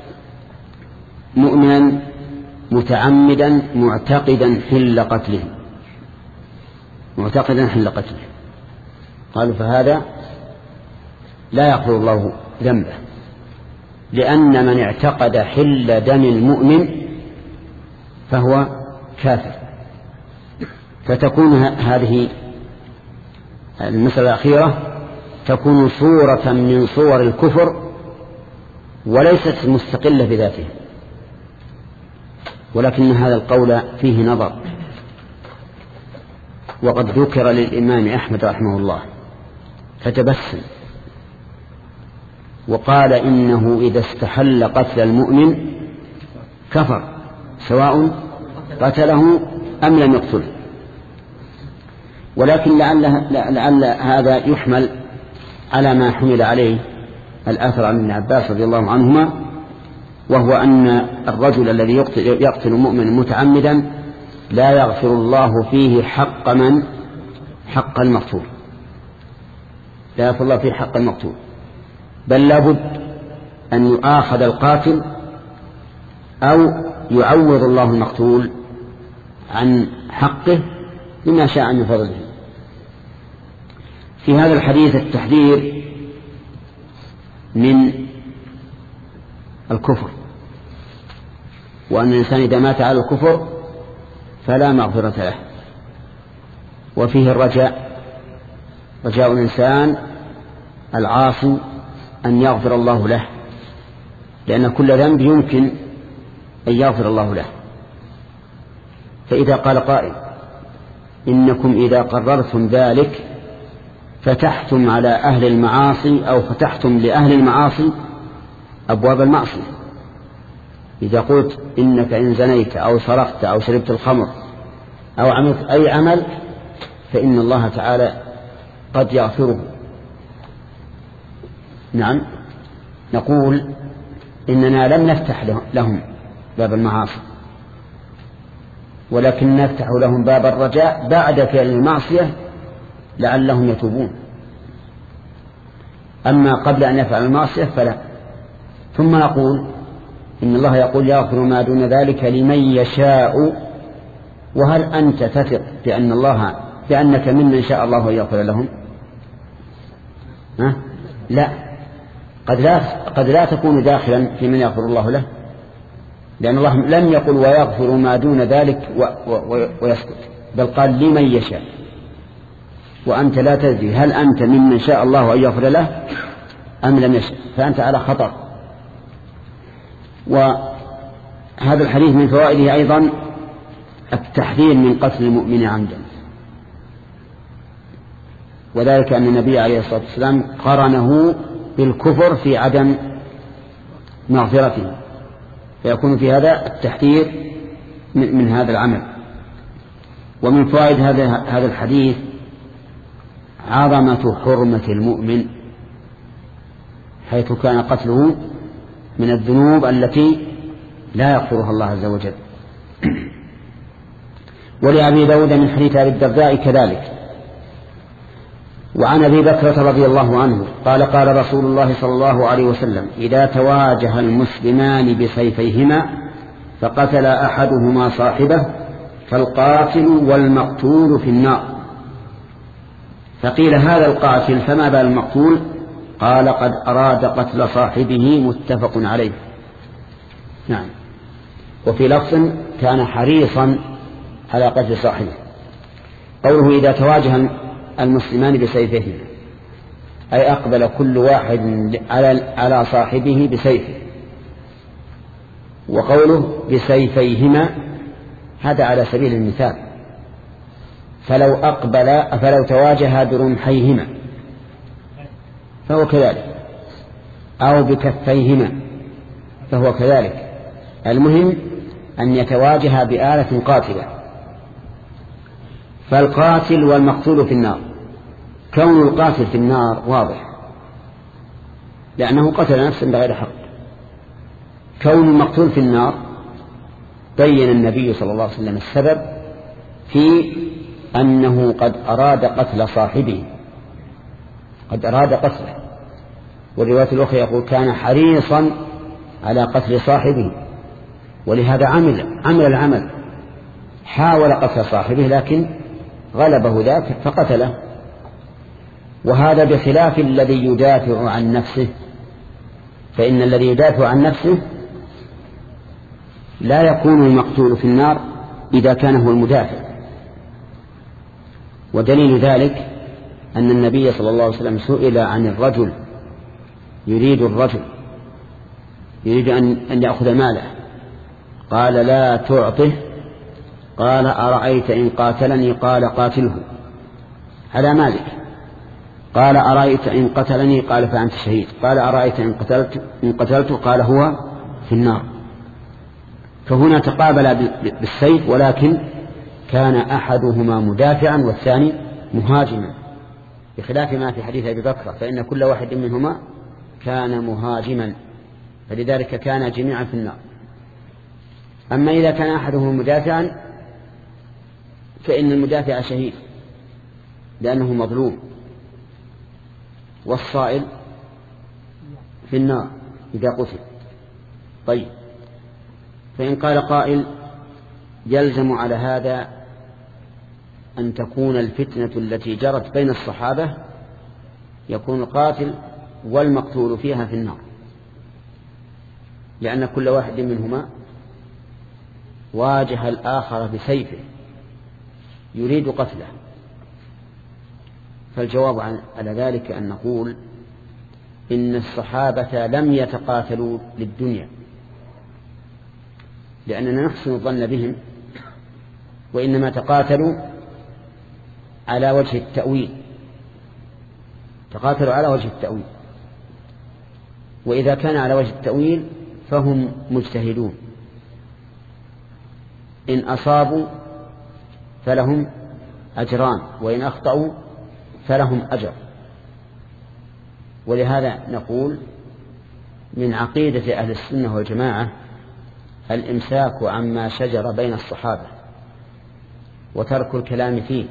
مؤمنا متعمدا معتقدا حل قتله، معتقدا حل قتله. قالوا فهذا لا يغفر الله ذنبه، لأن من اعتقد حل دم المؤمن فهو كافر. فتكون هذه المسألة الأخيرة تكون صورة من صور الكفر وليست مستقلة بذاتها، ولكن هذا القول فيه نظر. وقد ذكر للإمام أحمد رحمه الله فتبسم وقال إنه إذا استحل قتل المؤمن كفر سواء قتله أم لم يقتله. ولكن لعل, لعل هذا يحمل على ما حمل عليه الآثر عن ابن عباس رضي الله عنهما، وهو أن الرجل الذي يقتل, يقتل مؤمنا متعمدا لا يغفر الله فيه حق من حق المقتول، لا يغفر الله فيه حق المقتول، بل لابد أن يؤاخذ القاتل أو يعوض الله المقتول عن حقه بما شاء من فضله. في هذا الحديث التحذير من الكفر، وأن الإنسان إذا مات على الكفر فلا مغفرة له، وفيه الرجاء، رجاء الإنسان العاصي أن يغفر الله له، لأن كل ذنب يمكن أن يغفر الله له. فإذا قال قائل إنكم إذا قررتم ذلك فتحتم على أهل المعاصي أو فتحتم لأهل المعاصي أبواب المعصية، إذا قلت إنك إن زنيت أو سرقت أو شربت الخمر أو عملت أي عمل فإن الله تعالى قد يغفره. نعم، نقول إننا لم نفتح لهم باب المعاصي، ولكن نفتح لهم باب الرجاء بعد فعل المعصية لعلهم يتوبون. أما قبل أن يفعل المعصية فلا. ثم نقول إن الله يقول يغفر ما دون ذلك لمن يشاء، وهل أنت تثق بأن الله بأنك ممن شاء الله يغفر لهم؟ ها؟ لا، قد لا قد لا تكون داخلا في من يغفر الله له، لأن الله لم يقل ويغفر ما دون ذلك ويسكت، بل قال لمن يشاء، وأنت لا تدري هل أنت ممن شاء الله أن يغفر له أم لم يشاء، فأنت على خطر. وهذا الحديث من فوائده أيضا التحذير من قتل المؤمن عمدا، وذلك أن النبي عليه الصلاة والسلام قرنه بالكفر في عدم مغفرته، فيكون في هذا التحذير من, من هذا العمل. ومن فوائد هذا هذا الحديث عظمة حرمة المؤمن، حيث كان قتله من الذنوب التي لا يغفرها الله عز وجل. ولأبي داود من حديث أبي الدرداء كذلك. وعن أبي بكرة رضي الله عنه قال قال رسول الله صلى الله عليه وسلم إذا تواجه المسلمان بسيفيهما فقتل أحدهما صاحبه فالقاتل والمقتول في النار. فقيل هذا القاتل فما بال المقتول؟ قال قد أراد قتل صاحبه، متفق عليه. نعم. وفي لفظ كان حريصا على قتل صاحبه. قوله إذا تواجه المسلمان بسيفهما أي أقبل كل واحد على على صاحبه بسيفه. وقوله بسيفيهما هذا على سبيل المثال، فلو أقبل فلو تواجه برمحيهما فهو كذلك، أو بكفيهما فهو كذلك. المهم أن يتواجه بآلة قاتلة. فالقاتل والمقتول في النار، كون القاتل في النار واضح لأنه قتل نفسا بغير حق. كون المقتول في النار بين النبي صلى الله عليه وسلم السبب في أنه قد أراد قتل صاحبه، قد أراد قتله. والرواية الأخرى يقول كان حريصا على قتل صاحبه، ولهذا عمل عمل العمل، حاول قتل صاحبه لكن غلبه ذاك فقتله. وهذا بخلاف الذي يدافع عن نفسه، فإن الذي يدافع عن نفسه لا يكون المقتول في النار إذا كان هو المدافع. ودليل ذلك أن النبي صلى الله عليه وسلم سئل عن الرجل يريد الرجل يريد أن, أن يأخذ ماله، قال لا تعطه، قال أرأيت إن قاتلني؟ قال قاتله على مالك. قال أرأيت إن قتلني؟ قال فأنت شهيد. قال أرأيت إن قتلت إن قتلته؟ قال هو في النار. فهنا تقابل بالسيف، ولكن كان أحدهما مدافعا والثاني مهاجما، بخلاف ما في حديث أبي بكر فإن كل واحد منهما كان مهاجما، فلذلك كان جميعا في النار. أما إذا كان أحدهما مدافعا فإن المدافع شهيد لأنه مظلوم، والصائل في النار إذا قتل. طيب، فإن قال قائل يلزم على هذا أن تكون الفتنة التي جرت بين الصحابة يكون القاتل والمقتول فيها في النار، لأن كل واحد منهما واجه الآخر بسيفه يريد قتله. فالجواب على ذلك أن نقول إن الصحابة لم يتقاتلوا للدنيا، لأننا نحسن الظن بهم، وإنما تقاتلوا على وجه التأويل، تقاتلوا على وجه التأويل، وإذا كان على وجه التأويل فهم مجتهدون، إن أصابوا فلهم أجران وإن أخطأوا فلهم أجر. ولهذا نقول من عقيدة أهل السنة والجماعة الإمساك عما شجر بين الصحابة وترك الكلام فيه،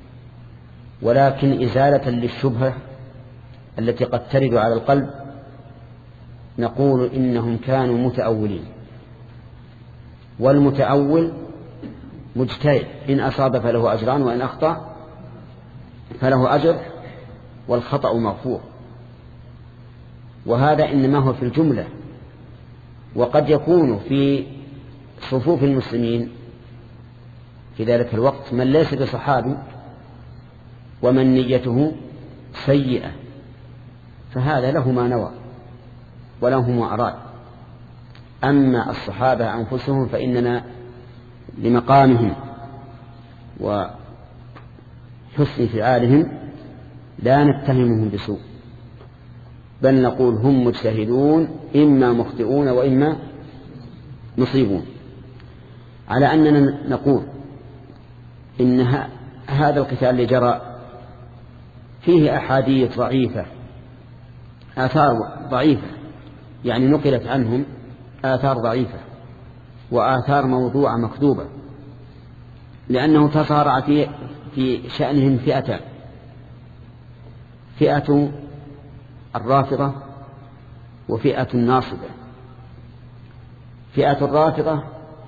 ولكن إزالة للشبهة التي قد ترد على القلب نقول إنهم كانوا متأولين، والمتأول مجتهد، إن أصاب فله أجران وإن أخطأ فله أجر والخطأ مغفور. وهذا إنما هو في الجملة، وقد يكون في صفوف المسلمين في ذلك الوقت من ليس بصحابي ومن نيته سيئة، فهذا له ما نوى وله ما أراد. أما الصحابة أنفسهم فإننا لمقامهم وحسن فعالهم لا نتهمهم بسوء، بل نقول هم مجتهدون إما مخطئون وإما مصيبون. على أننا نقول إن هذا القتال اللي جرى فيه أحاديث ضعيفة، آثار ضعيفة، يعني نقلت عنهم آثار ضعيفة وآثار موضوعة مكذوبة، لأنه تصارع في في شأنهم فئتان: فئة الرافضة وفئة الناصبة. فئة الرافضة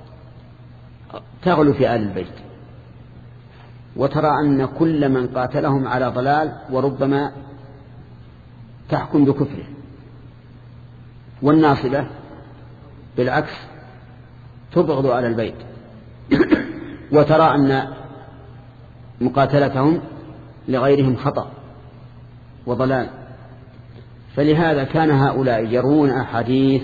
تغلو في آل البيت وترى أن كل من قاتلهم على ضلال، وربما تحكم بكفره. والناصبة بالعكس تبغض على البيت وترى أن مقاتلتهم لغيرهم خطأ وضلال. فلهذا كان هؤلاء يرون أحاديث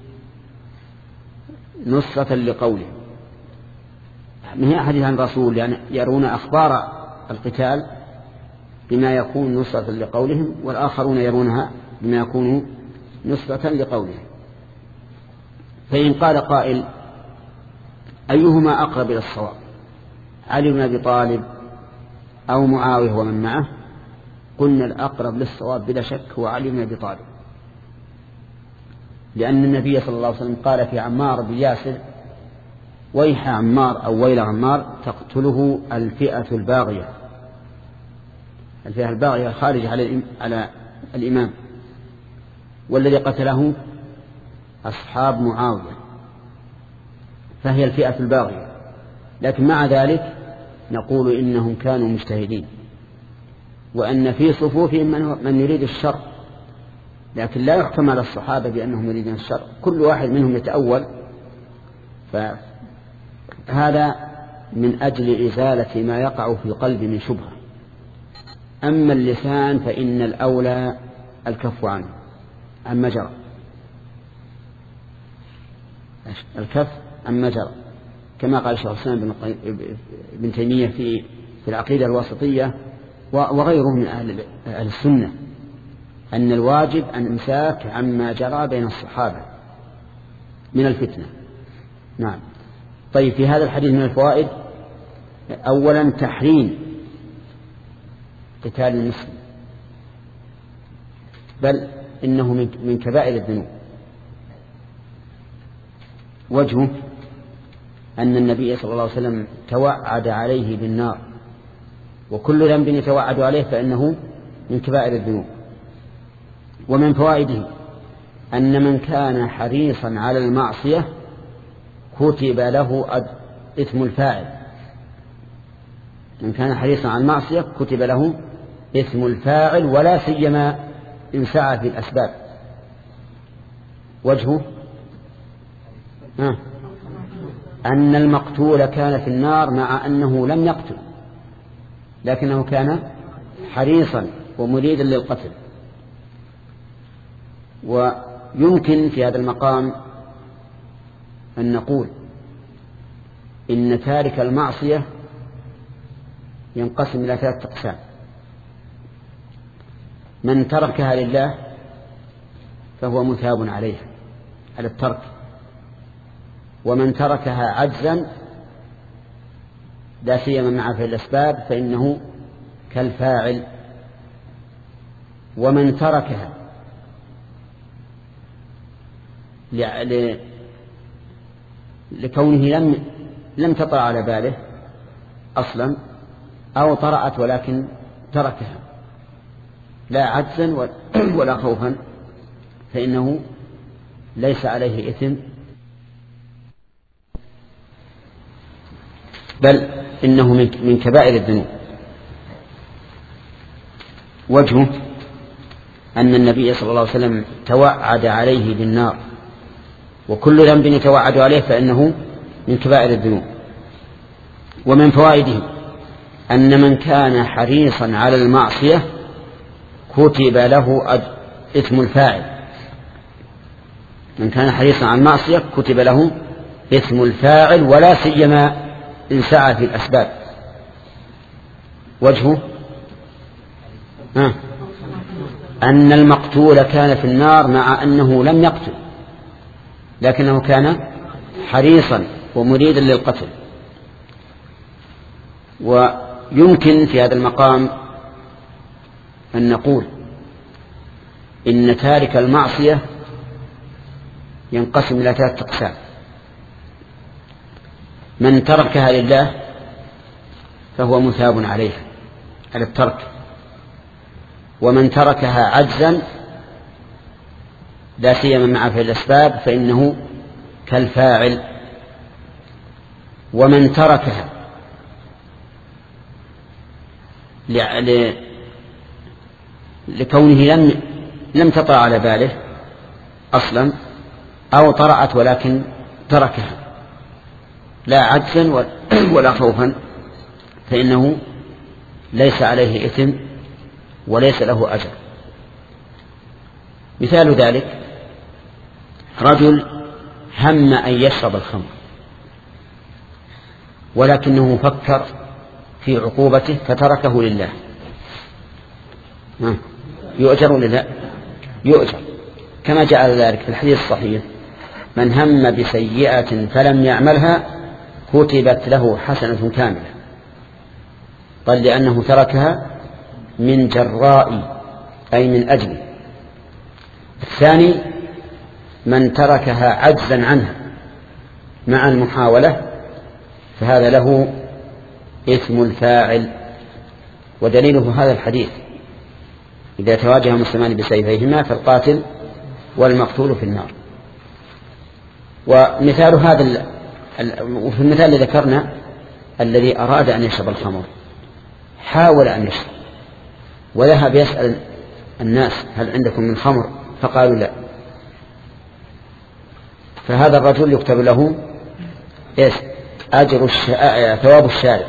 نصرة لقولهم، ما هي أحاديث عن الرسول، يعني يرون أخبار القتال بما يكون نصرة لقولهم، والآخرون يرونها بما يكون نصرة لقولهم. فإن قال قائل أيهما أقرب إلى الصواب، علي بن أبي طالب أو معاوية ومن معه؟ قلنا الأقرب للصواب بلا شك هو علي بن أبي طالب، لأن النبي صلى الله عليه وسلم قال في عمار بن ياسر: ويح عمار أو ويل عمار تقتله الفئة الباغية. الفئة الباغية خارجة على على الإمام، والذي قتله أصحاب معاوية، فهي الفئة الباغية. لكن مع ذلك نقول إنهم كانوا مجتهدين، وأن في صفوفهم من يريد الشر، لكن لا يحكم على الصحابة بأنهم يريدون الشر، كل واحد منهم يتأول. فهذا من أجل إزالة ما يقع في القلب من شبهة. أما اللسان فإن الأولى الكف عنه عما جرى، الكف عما جرى، كما قال الشيخ الإسلام بن تيمية في في العقيدة الواسطية وغيره من أهل السنة، أن الواجب أن إمساك عما جرى بين الصحابة من الفتنة. نعم. طيب، في هذا الحديث من الفوائد: أولا تحريم قتال المسلم، بل إنه من كبائر الذنوب. وجهه أن النبي صلى الله عليه وسلم توعد عليه بالنار، وكل ذنب يتوعد عليه فإنه من كبائر الذنوب. ومن فوائده أن من كان حريصا على المعصية كتب له إثم الفاعل. من كان حريصا على المعصية كتب له إثم الفاعل ولا سيما إن سعى في الأسباب. وجهه آه. أن المقتول كان في النار مع أنه لم يقتل، لكنه كان حريصا ومريدا للقتل. ويمكن في هذا المقام أن نقول إن تارك المعصية ينقسم إلى ثلاثة أقسام: من تركها لله فهو مثاب عليها على الترك، ومن تركها عجزا لا سيما مع فعل الأسباب فإنه كالفاعل، ومن تركها لكونه لم لم تطرأ على باله أصلا أو طرأت ولكن تركها لا عجزا ولا خوفا فإنه ليس عليه إثم، بل إنه من كبائر الذنوب. وجهه أن النبي صلى الله عليه وسلم توعد عليه بالنار، وكل ذنب يتوعد عليه فإنه من كبائر الذنوب. ومن فوائده أن من كان حريصا على المعصية كتب له إثم الفاعل. من كان حريصا على المعصية كتب له إثم الفاعل ولا سيما إن سعى في الأسباب. وجهه آه. أن المقتول كان في النار مع أنه لم يقتل، لكنه كان حريصا ومريدا للقتل. ويمكن في هذا المقام أن نقول إن تارك المعصية ينقسم إلى ثلاثة أقسام: من تركها لله فهو مثاب عليها على الترك، ومن تركها عجزا لا سيما مع فعل الأسباب فإنه كالفاعل، ومن تركها لكونه لم لم تطرأ على باله أصلا أو طرأت ولكن تركها لا عجزا ولا خوفا فإنه ليس عليه إثم وليس له أجر. مثال ذلك رجل هم أن يشرب الخمر ولكنه فكر في عقوبته فتركه لله، يؤجر لله يؤجر، كما جاء ذلك في الحديث الصحيح: من هم بسيئة فلم يعملها كتبت له حسنة كاملة، قال لأنه تركها من جراء أي من أجل. الثاني من تركها عجزا عنها مع المحاولة فهذا له إثم الفاعل. ودليله هذا الحديث: إذا تواجه مسلمان بسيفيهما فالقاتل والمقتول في النار. ومثال هذا وفي المثال الذي ذكرنا الذي أراد أن يشرب الخمر حاول أن يشرب وذهب يسأل الناس: هل عندكم من خمر؟ فقالوا لا. فهذا الرجل يكتب له إيش؟ أجر الشارع، ثواب الشارع،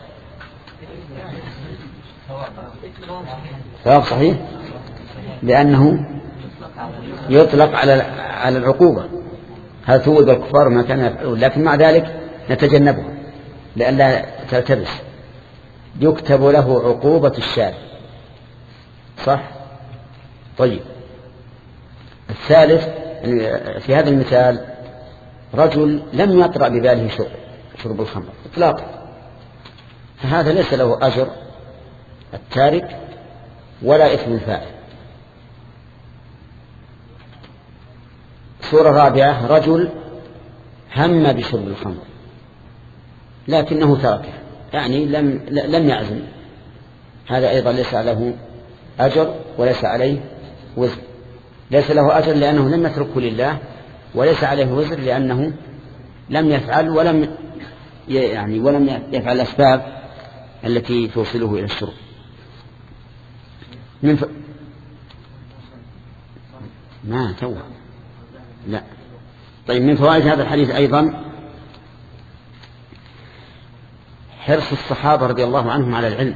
ثواب صحيح، لأنه يطلق على على العقوبة. هل ثوب الكفار ما كان يفعلون، لكن مع ذلك نتجنبها لئلا تلتبس. يكتب له عقوبة الشارع، صح؟ طيب. الثالث في هذا المثال رجل لم يطرأ بباله شرب الخمر إطلاقا، فهذا ليس له أجر التارك ولا إثم الفاعل. صورة رابعة رجل هم بشرب الخمر لكنه تركه، يعني لم لم يعزم، هذا أيضا ليس له أجر وليس عليه وزر. ليس له أجر لأنه لم يتركه لله، وليس عليه وزر لأنه لم يفعل ولم يعني ولم يفعل الأسباب التي توصله إلى الشرب. من ف... ما توه لا. طيب من فوائد هذا الحديث أيضا حرص الصحابة رضي الله عنهم على العلم،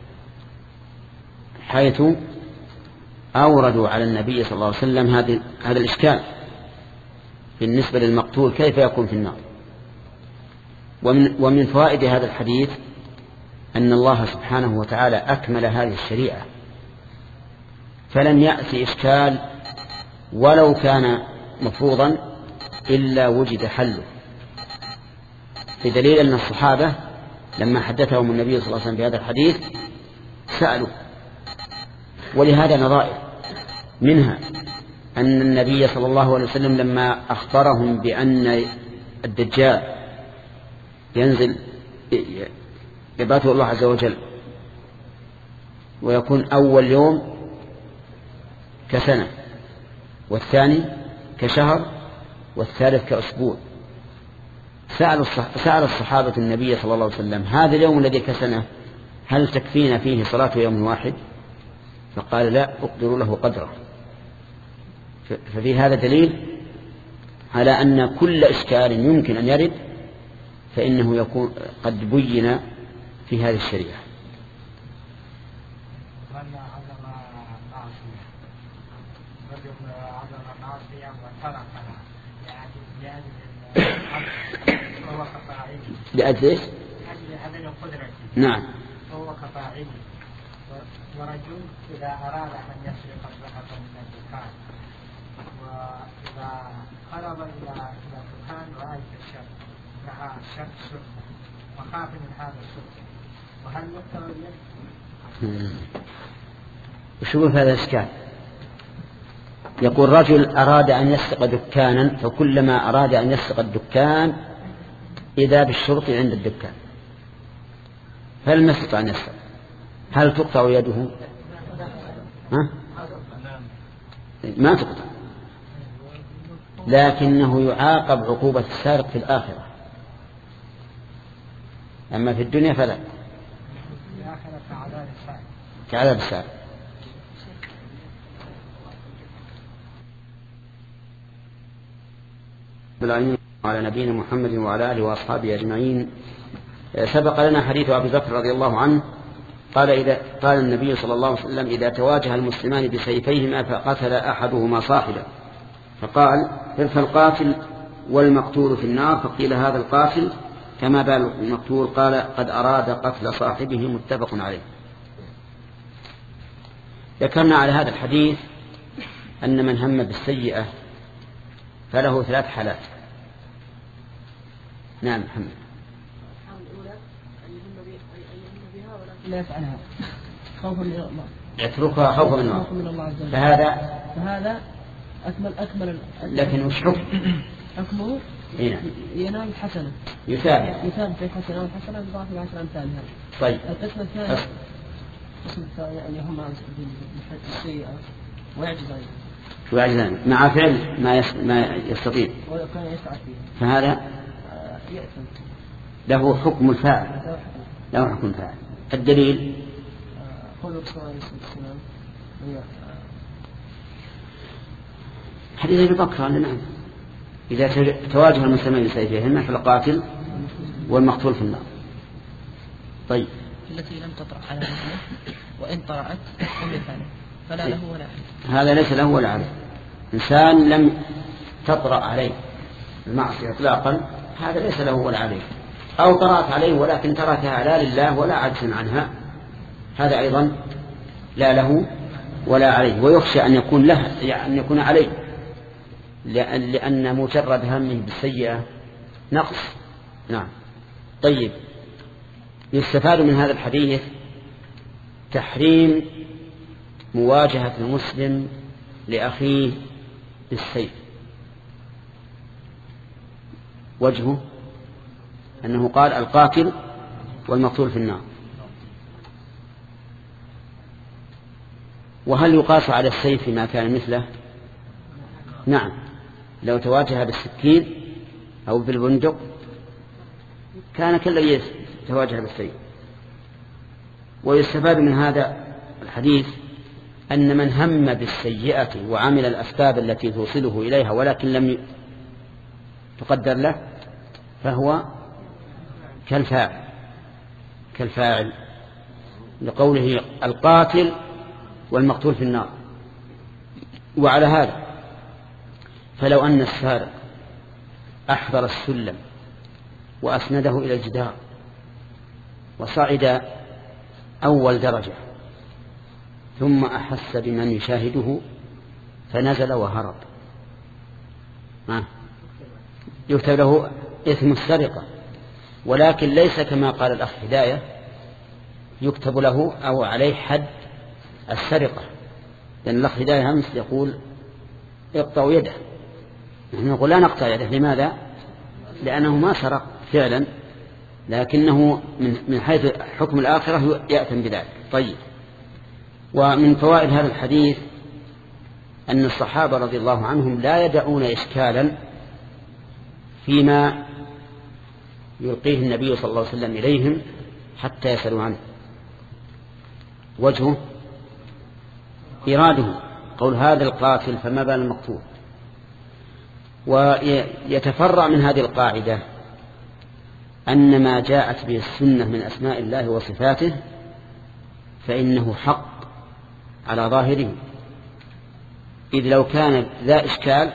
حيث أوردوا على النبي صلى الله عليه وسلم هذا هذا الإشكال بالنسبة للمقتول كيف يكون في النار. ومن, ومن فوائد هذا الحديث أن الله سبحانه وتعالى أكمل هذه الشريعة، فلم يأتي إشكال ولو كان مفروضا إلا وجد حله، بدليل أن الصحابة لما حدثهم النبي صلى الله عليه وسلم بهذا الحديث سألوا. ولهذا نظائر، منها أن النبي صلى الله عليه وسلم لما أخبرهم بأن الدجال ينزل يبعثه الله عز وجل ويكون أول يوم كسنة والثاني كشهر والثالث كأسبوع، سأل الصحابة النبي صلى الله عليه وسلم هذا اليوم الذي كسنة هل تكفينا فيه صلاة يوم واحد؟ فقال لا، أقدر له قدره. ففي هذا دليل على أن كل إشكال يمكن أن يرد فإنه يكون قد بين في هذه الشريعة. لأجل إيش؟ لأجل القدرة. نعم. فهو كفاعله. ورجل إذا أراد أن يسرق الزكاة من الدكان وإذا قرب إلى إلى الدكان رأيت الشر رأى الشر سرقة وخاف من هذا السرقة، وهل يقتل اليد؟ وشو هذا الإشكال؟ يقول رجل أراد أن يسرق دكانا، فكلما أراد أن يسرق الدكان إذا بالشرطي عند الدكان فلم يستطع أن يسرق، هل تقطع يده؟ ها؟ ما تقطع، لكنه يعاقب عقوبة السارق في الآخرة، أما في الدنيا فلا، كعذاب السارق. بالعلم على نبينا محمد وعلى آله وأصحابه أجمعين. سبق لنا حديث أبي بكر رضي الله عنه قال إذا قال النبي صلى الله عليه وسلم إذا تواجه المسلمان بسيفيهما فقتل أحدهما صاحبه فقال فالقاتل والمقتول في النار، فقيل هذا القاتل كما بال المقتول، قال قد أراد قتل صاحبه، متفق عليه. ذكرنا على هذا الحديث أن من هم بالسيئة فله ثلاث حالات. نعم محمد. لا يفعلها خوفا من الله، يتركها خوفا من الله، من الله عز وجل. فهذا فهذا أكمل أكمل. لكن وش حكم؟ حكمه ينال حسنة، يثاب يثاب في حسنة والحسنة بضعف عشر أمثالها. طيب القسم الثاني القسم الثاني يعني هم السيئة ويعجزان ويعجزان مع فعل ما ما يستطيع وكان يسعى فيه، فهذا يأثم، له حكم الفاعل، له حكم الفاعل. الدليل قوله صلى الله عليه وسلم حديث أبي بكر نعم إذا تواجه المسلمين بسيفيهما فالقاتل والمقتول في النار. طيب التي لم تطرح على المسلم وإن طرأت لم يفعله فلا له ولا عليه، هذا ليس له ولا عليه. إنسان لم تطرأ عليه المعصية إطلاقا هذا ليس له ولا عليه، أو طرأت عليه ولكن تركها لا لله ولا عجز عنها، هذا أيضا لا له ولا عليه. ويخشى أن يكون له يعني أن يكون عليه، لأن مجرد همه بالسيئة نقص. نعم. طيب يستفاد من هذا الحديث تحريم مواجهة المسلم لأخيه بالسيف. وجهه أنه قال القاتل والمقتول في النار. وهل يقاس على السيف ما كان مثله؟ نعم، لو تواجه بالسكين أو بالبندق كان كالذي يتواجه بالسيف. ويستفاد من هذا الحديث أن من هم بالسيئة وعمل الأسباب التي توصله إليها ولكن لم تقدر له فهو كالفاعل كالفاعل لقوله القاتل والمقتول في النار. وعلى هذا فلو أن السارق أحضر السلم وأسنده إلى الجدار وصعد أول درجة ثم أحس بمن يشاهده فنزل وهرب يكتب له إثم السرقة، ولكن ليس كما قال الأخ هداية يكتب له أو عليه حد السرقة، لأن الأخ هداية همس يقول اقطعوا يده، نحن نقول لا نقطع يده. لماذا؟ لأنه ما سرق فعلا، لكنه من حيث حكم الآخرة يأتم بذلك. طيب، ومن فوائد هذا الحديث أن الصحابة رضي الله عنهم لا يدعون إشكالا فيما يلقيه النبي صلى الله عليه وسلم إليهم حتى يسألوا عنه. وجهه إراده قول هذا القاتل فما بال المقتول. ويتفرع من هذه القاعدة أن ما جاءت به السنة من أسماء الله وصفاته فإنه حق على ظاهره، إذ لو كان ذا إشكال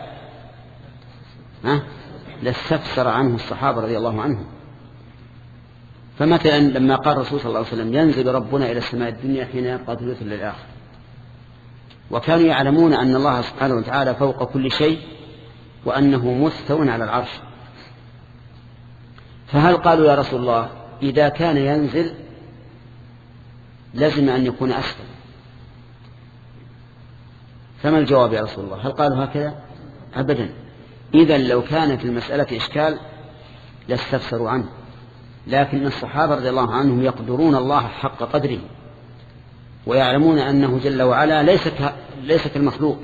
لاستفسر عنه الصحابة رضي الله عنهم. فمثلا لما قال الرسول صلى الله عليه وسلم ينزل ربنا إلى السماء الدنيا حين يبقى ثلث للآخر، وكانوا يعلمون أن الله سبحانه وتعالى فوق كل شيء وأنه مستو على العرش، فهل قالوا يا رسول الله إذا كان ينزل لازم أن يكون أسفل؟ فما الجواب يا رسول الله؟ هل قالوا هكذا؟ أبدا. إذا لو كان في المسألة إشكال لاستفسروا عنه، لكن الصحابة رضي الله عنهم يقدرون الله حق قدره ويعلمون أنه جل وعلا ليس ليس كالمخلوق،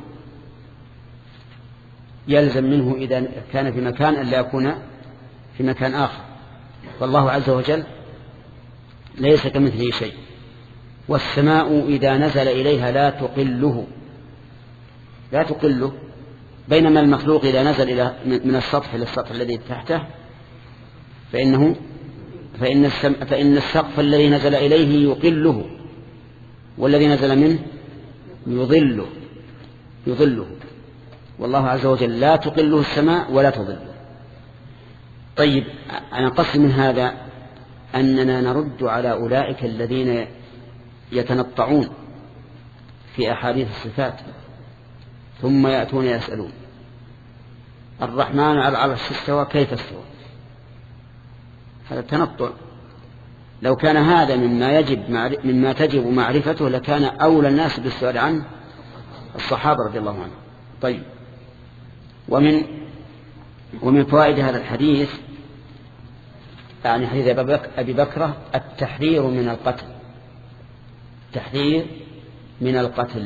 يلزم منه إذا كان في مكان أن لا يكون في مكان آخر، والله عز وجل ليس كمثله شيء. والسماء إذا نزل إليها لا تقله لا تقله بينما المخلوق إذا نزل إلى من السطح إلى السطح الذي تحته فإنه فإن, فإن السقف الذي نزل إليه يقله، والذي نزل منه يظله يظله والله عز وجل لا تقله السماء ولا تظله. طيب، أنا قصد من هذا أننا نرد على أولئك الذين يتنطعون في أحاديث الصفات ثم يأتون يسألون الرحمن على العرش استوى كيف استوى؟ هذا تنطع. لو كان هذا مما يجب مما تجب معرفته لكان أولى الناس بالسؤال عنه الصحابة رضي الله عنهم. طيب، ومن ومن فوائد هذا الحديث يعني حديث أبي بكرة التحذير من القتل التحذير من القتل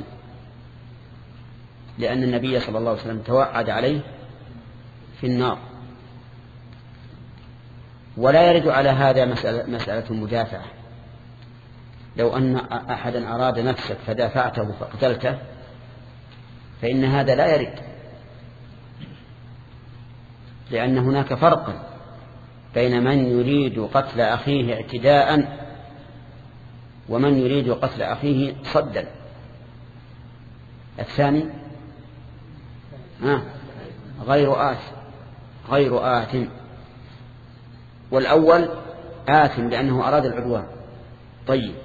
لأن النبي صلى الله عليه وسلم توعد عليه في النار. ولا يرد على هذا مسألة, مسألة مدافعة. لو أن أحدا أراد نفسك فدافعته فقتلته فإن هذا لا يرد، لأن هناك فرقا بين من يريد قتل أخيه اعتداء ومن يريد قتل أخيه صدا. الثاني آه غير آت غير آت والأول آثم لأنه أراد العدوان. طيب،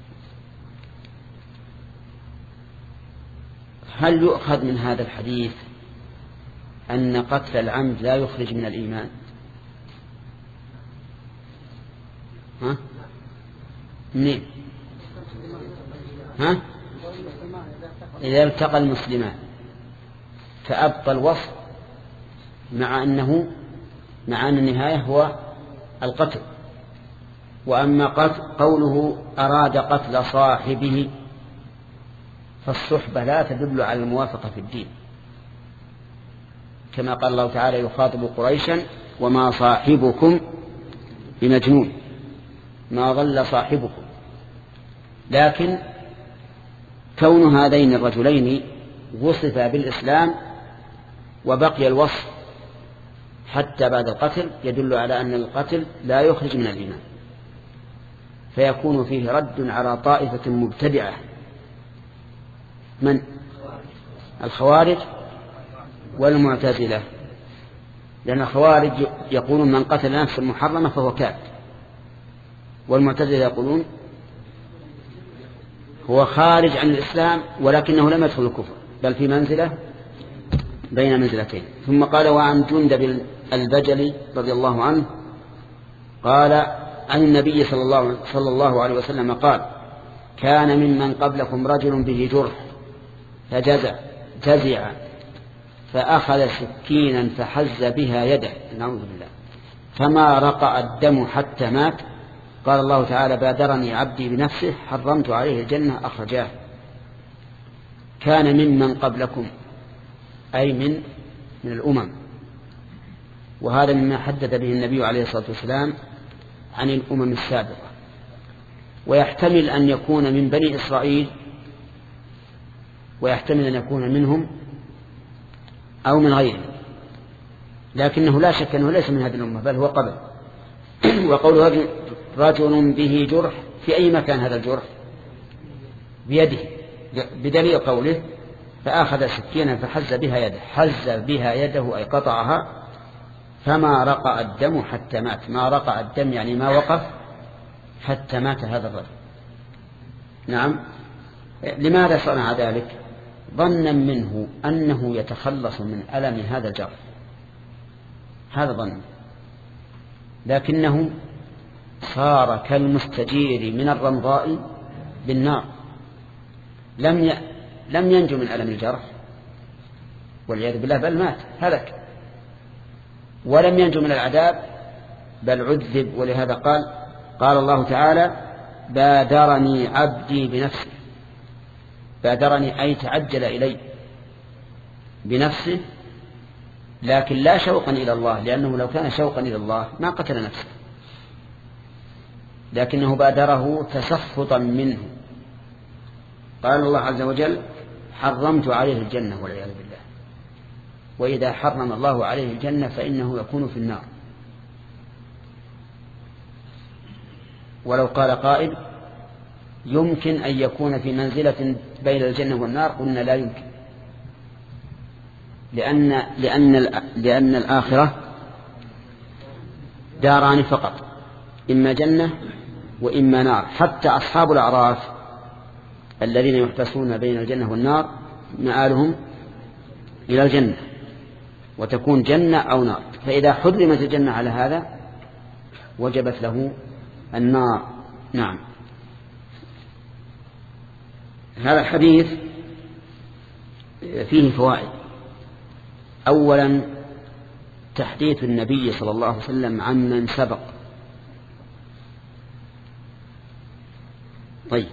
هل يؤخذ من هذا الحديث أن قتل العمد لا يخرج من الإيمان؟ ها؟ منين؟ ها؟ إذا التقى المسلمان فأبقى الوصف مع أنه مع أن النهاية هو القتل. وأما قوله أراد قتل صاحبه فالصحبة لا تدل على الموافقة في الدين، كما قال الله تعالى يخاطب قريشا وما صاحبكم بمجنون، ما ضل صاحبكم. لكن كون هذين الرجلين وصفا بالإسلام وبقي الوصف حتى بعد القتل يدل على أن القتل لا يخرج من الإيمان، فيكون فيه رد على طائفة مبتدعة من الخوارج والمعتزلة، لأن الخوارج يقولون من قتل نفسا محرمة فهو كافر، والمعتزلة يقولون هو خارج عن الإسلام ولكنه لم يدخل الكفر بل في منزلة بين منزلتين. ثم قال وعن جندب البجلي رضي الله عنه قال عن النبي صلى الله, صلى الله عليه وسلم قال كان ممن قبلكم رجل به جرح فجزع جزع فأخذ سكينا فحز بها يده، نعوذ بالله، فما رقع الدم حتى مات. قال الله تعالى بادرني عبدي بنفسه حرمت عليه الجنة أخرجاه. كان ممن قبلكم أي من من الأمم، وهذا مما حدث به النبي عليه الصلاة والسلام عن الأمم السابقة، ويحتمل أن يكون من بني إسرائيل ويحتمل أن يكون منهم أو من غيرهم، لكنه لا شك أنه ليس من هذه الأمة بل هو قبل. وقول رجل, رجل به جرح، في أي مكان هذا الجرح؟ بيده، بدليل قوله فأخذ سكينا فحز بها يده، حز بها يده أي قطعها، فما رقع الدم حتى مات. ما رقع الدم يعني ما وقف حتى مات هذا الرجل. نعم. لماذا صنع ذلك؟ ظنا منه أنه يتخلص من ألم هذا الجرح، هذا ظن، لكنه صار كالمستجير من الرمضاء بالنار، لم ي... لم ينجو من ألم الجرح والعياذ بالله، بل مات هلك، ولم ينجو من العذاب بل عذب. ولهذا قال قال الله تعالى بادرني عبدي بنفسه، بادرني أي تعجل إلي بنفسه، لكن لا شوقا إلى الله، لأنه لو كان شوقا إلى الله ما قتل نفسه، لكنه بادره تسخطا منه. قال الله عز وجل حرمت عليه الجنة والعياذ بالله، وإذا حرم الله عليه الجنة فإنه يكون في النار. ولو قال قائل يمكن أن يكون في منزلة بين الجنة والنار، قلنا لا يمكن، لأن, لأن, لأن الآخرة داران فقط، إما جنة وإما نار. حتى أصحاب الأعراف الذين يحبسون بين الجنة والنار مآلهم إلى الجنة، وتكون جنة أو نار، فإذا حرمت الجنة على هذا وجبت له النار. نعم. هذا الحديث فيه فوائد. أولا تحديث النبي صلى الله عليه وسلم عمن سبق. طيب،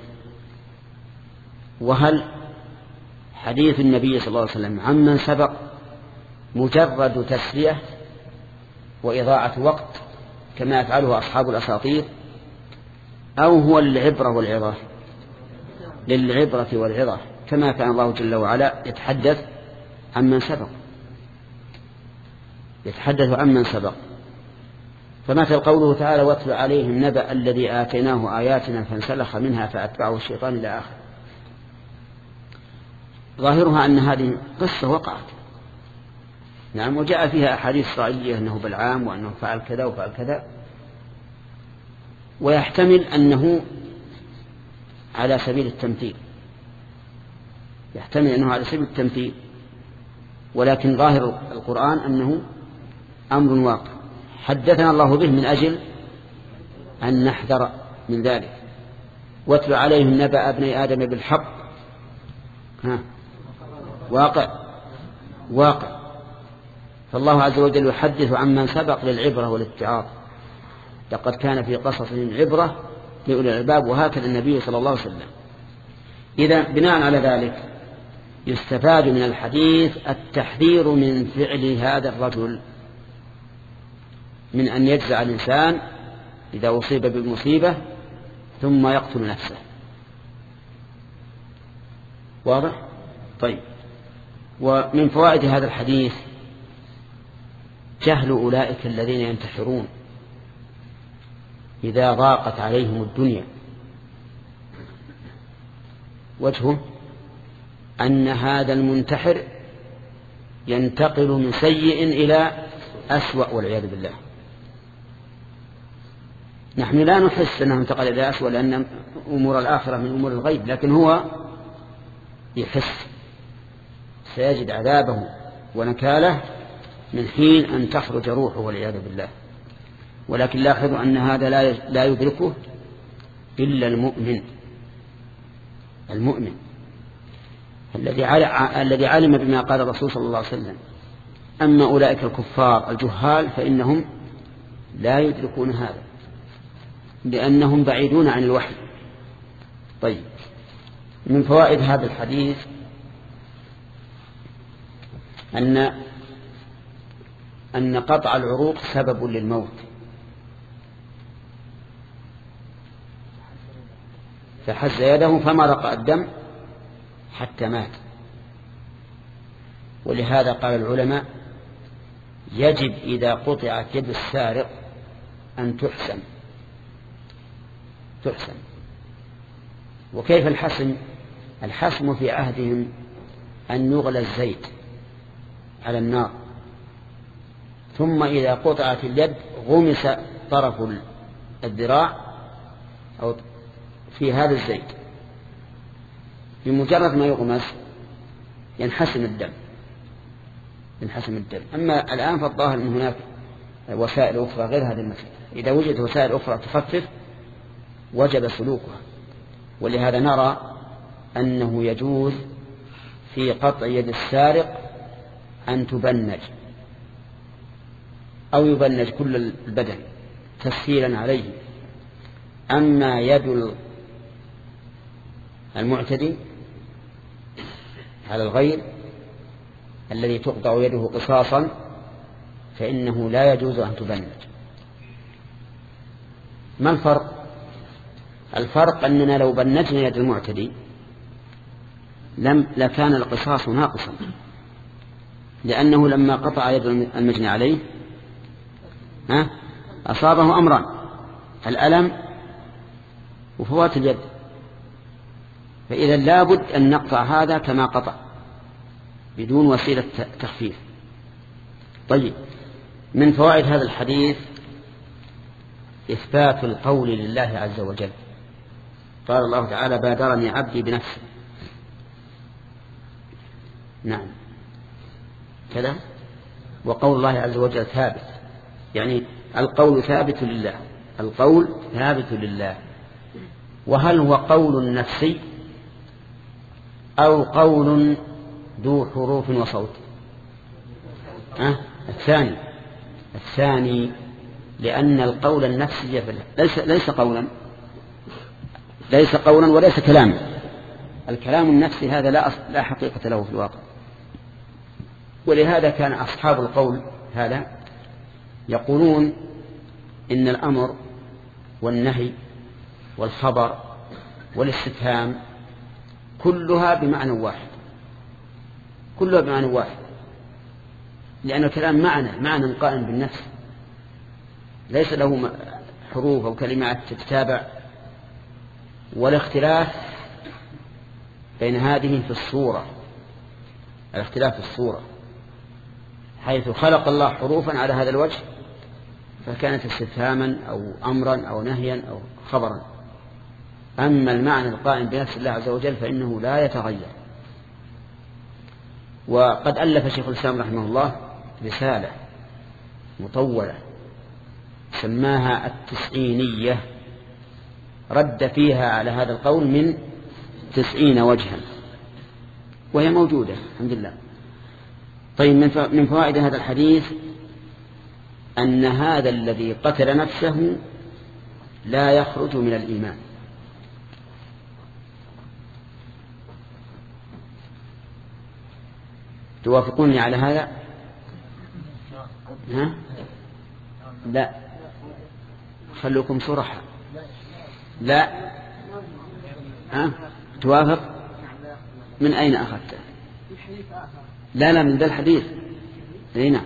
وهل حديث النبي صلى الله عليه وسلم عمن سبق مجرد تسلية وإضاعة وقت كما يفعله أصحاب الأساطير، أو هو للعبرة والعظة؟ للعبرة والعظة، كما كان الله جل وعلا يتحدث عمن سبق، يتحدث عمن سبق. فمثل قوله تعالى واتل عليهم نبأ الذي آتيناه آياتنا فانسلخ منها فأتبعه الشيطان إلى آخر. ظاهرها أن هذه قصة وقعت، نعم، وجاء فيها أحاديث إسرائيلية أنه بلعام وأنه فعل كذا وفعل كذا، ويحتمل أنه على سبيل التمثيل، يحتمل أنه على سبيل التمثيل، ولكن ظاهر القرآن أنه أمر واقع حدثنا الله به من أجل أن نحذر من ذلك. واتل عليهم نبأ ابني آدم بالحق، ها واقع واقع. فالله عز وجل يحدث عمن سبق للعبرة والاتعاظ، لقد كان في قصصهم عبرة لأولي الألباب، وهكذا النبي صلى الله عليه وسلم. إذا بناء على ذلك يستفاد من الحديث التحذير من فعل هذا الرجل من أن يجزع الإنسان إذا أصيب بالمصيبة ثم يقتل نفسه. واضح؟ طيب. ومن فوائد هذا الحديث جهل أولئك الذين ينتحرون إذا ضاقت عليهم الدنيا. وجهه أن هذا المنتحر ينتقل من سيء إلى أسوأ والعياذ بالله. نحن لا نحس أنه انتقل إلى أسوأ لأن أمور الآخرة من أمور الغيب، لكن هو يحس سيجد عذابه ونكاله من حين أن تخرج روحه والعياذ بالله. ولكن لاحظوا أن هذا لا يدركه إلا المؤمن المؤمن الذي علم بما قال الرسول صلى الله عليه وسلم. أما أولئك الكفار الجهال فإنهم لا يدركون هذا لأنهم بعيدون عن الوحي. طيب. من فوائد هذا الحديث أن أن قطع العروق سبب للموت، فحز يده فما رقى الدم حتى مات. ولهذا قال العلماء يجب إذا قطعت يد السارق أن تحسن تحسن وكيف الحسم؟ الحسم في عهدهم أن يغلى الزيت على النار، ثم إذا قطعت اليد غمس طرف الذراع أو في هذا الزيت، بمجرد ما يغمس ينحسم الدم ينحسم الدم. أما الآن فالظاهر أن هناك وسائل أخرى غير هذه المسألة، إذا وجدت وسائل أخرى تخفف وجب سلوكها. ولهذا نرى أنه يجوز في قطع يد السارق أن تبنج أو يبنج كل البدن تسهيلا عليه. أما يد المعتدي على الغير الذي تقطع يده قصاصا فإنه لا يجوز أن تبنج. ما الفرق؟ الفرق أننا لو بنجنا يد المعتدي لم لكان القصاص ناقصا، لأنه لما قطع يد المجني عليه ها أصابه أمران: الألم وفوات اليد. فإذا لابد أن نقطع هذا كما قطع بدون وسيلة تخفيف. طيب. من فوائد هذا الحديث إثبات القول لله عز وجل. قال الله تعالى: بادرني عبدي بنفسه. نعم كذا. وقول الله عز وجل ثابت، يعني القول ثابت لله القول ثابت لله. وهل هو قول نفسي أو قول ذو حروف وصوت؟ أه؟ الثاني الثاني لأن القول النفسي ليس ليس قولا ليس قولا وليس كلاما. الكلام النفسي هذا لا لا حقيقة له في الواقع. ولهذا كان أصحاب القول هذا يقولون إن الأمر والنهي والخبر والاستفهام كلها بمعنى واحد كلها بمعنى واحد لأن الكلام معنى معنى قائم بالنفس، ليس له حروف أو كلمات تتتابع. والاختلاف بين هذه في الصورة الاختلاف في الصورة حيث خلق الله حروفا على هذا الوجه فكانت استفهاما أو أمرا أو نهيا أو خبرا. أما المعنى القائم بنفس الله عز وجل فإنه لا يتغير. وقد ألف شيخ الإسلام رحمه الله رسالة مطولة سماها التسعينية، رد فيها على هذا القول من تسعين وجها، وهي موجودة الحمد لله. طيب. من فوائد هذا الحديث أن هذا الذي قتل نفسه لا يخرج من الإيمان. توافقوني على هذا؟ ها؟ لا خلوكم صرحا. لا ها توافق؟ من أين أخذته؟ لا لا من ذا الحديث. هنا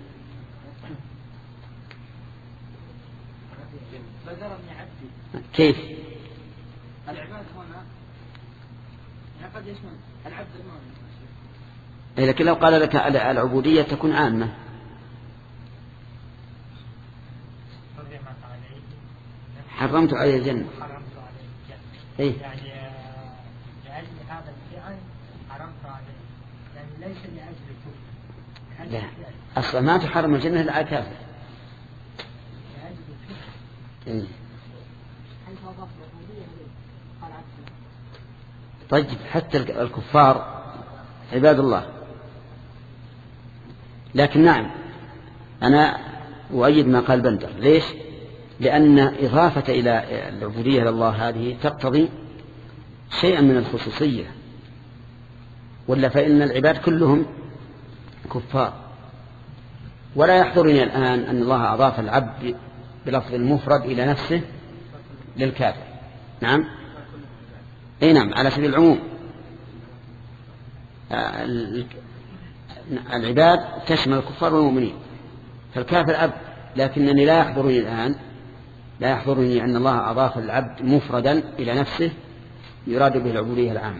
كيف العباد هنا قد يشمل العبد المؤمن. لكن لو قال لك العبودية تكون عامة. حرمت عليه الجنة. إيه؟ يعني لأجل هذا الفعل حرمت عليه، يعني ليس لأجل كفر. لا أصلا ما تحرم الجنة إلا على كافر. لأجل كفر. إيه؟ طيب حتى الكفار عباد الله. لكن نعم أنا أؤيد ما قال بندر. ليش؟ لأن إضافة إلى العبودية لله هذه تقتضي شيئا من الخصوصية، ولا فإن العباد كلهم كفار. ولا يحضرني الآن أن الله أضاف العبد بلفظ المفرد إلى نفسه للكافر. نعم أي نعم على سبيل العموم. العباد تشمل الكفار والمؤمنين، فالكافر عبد. لكنني لا يحضرني الآن لا يحضرني أن الله أضاف العبد مفردا إلى نفسه يراد به العبودية العامة.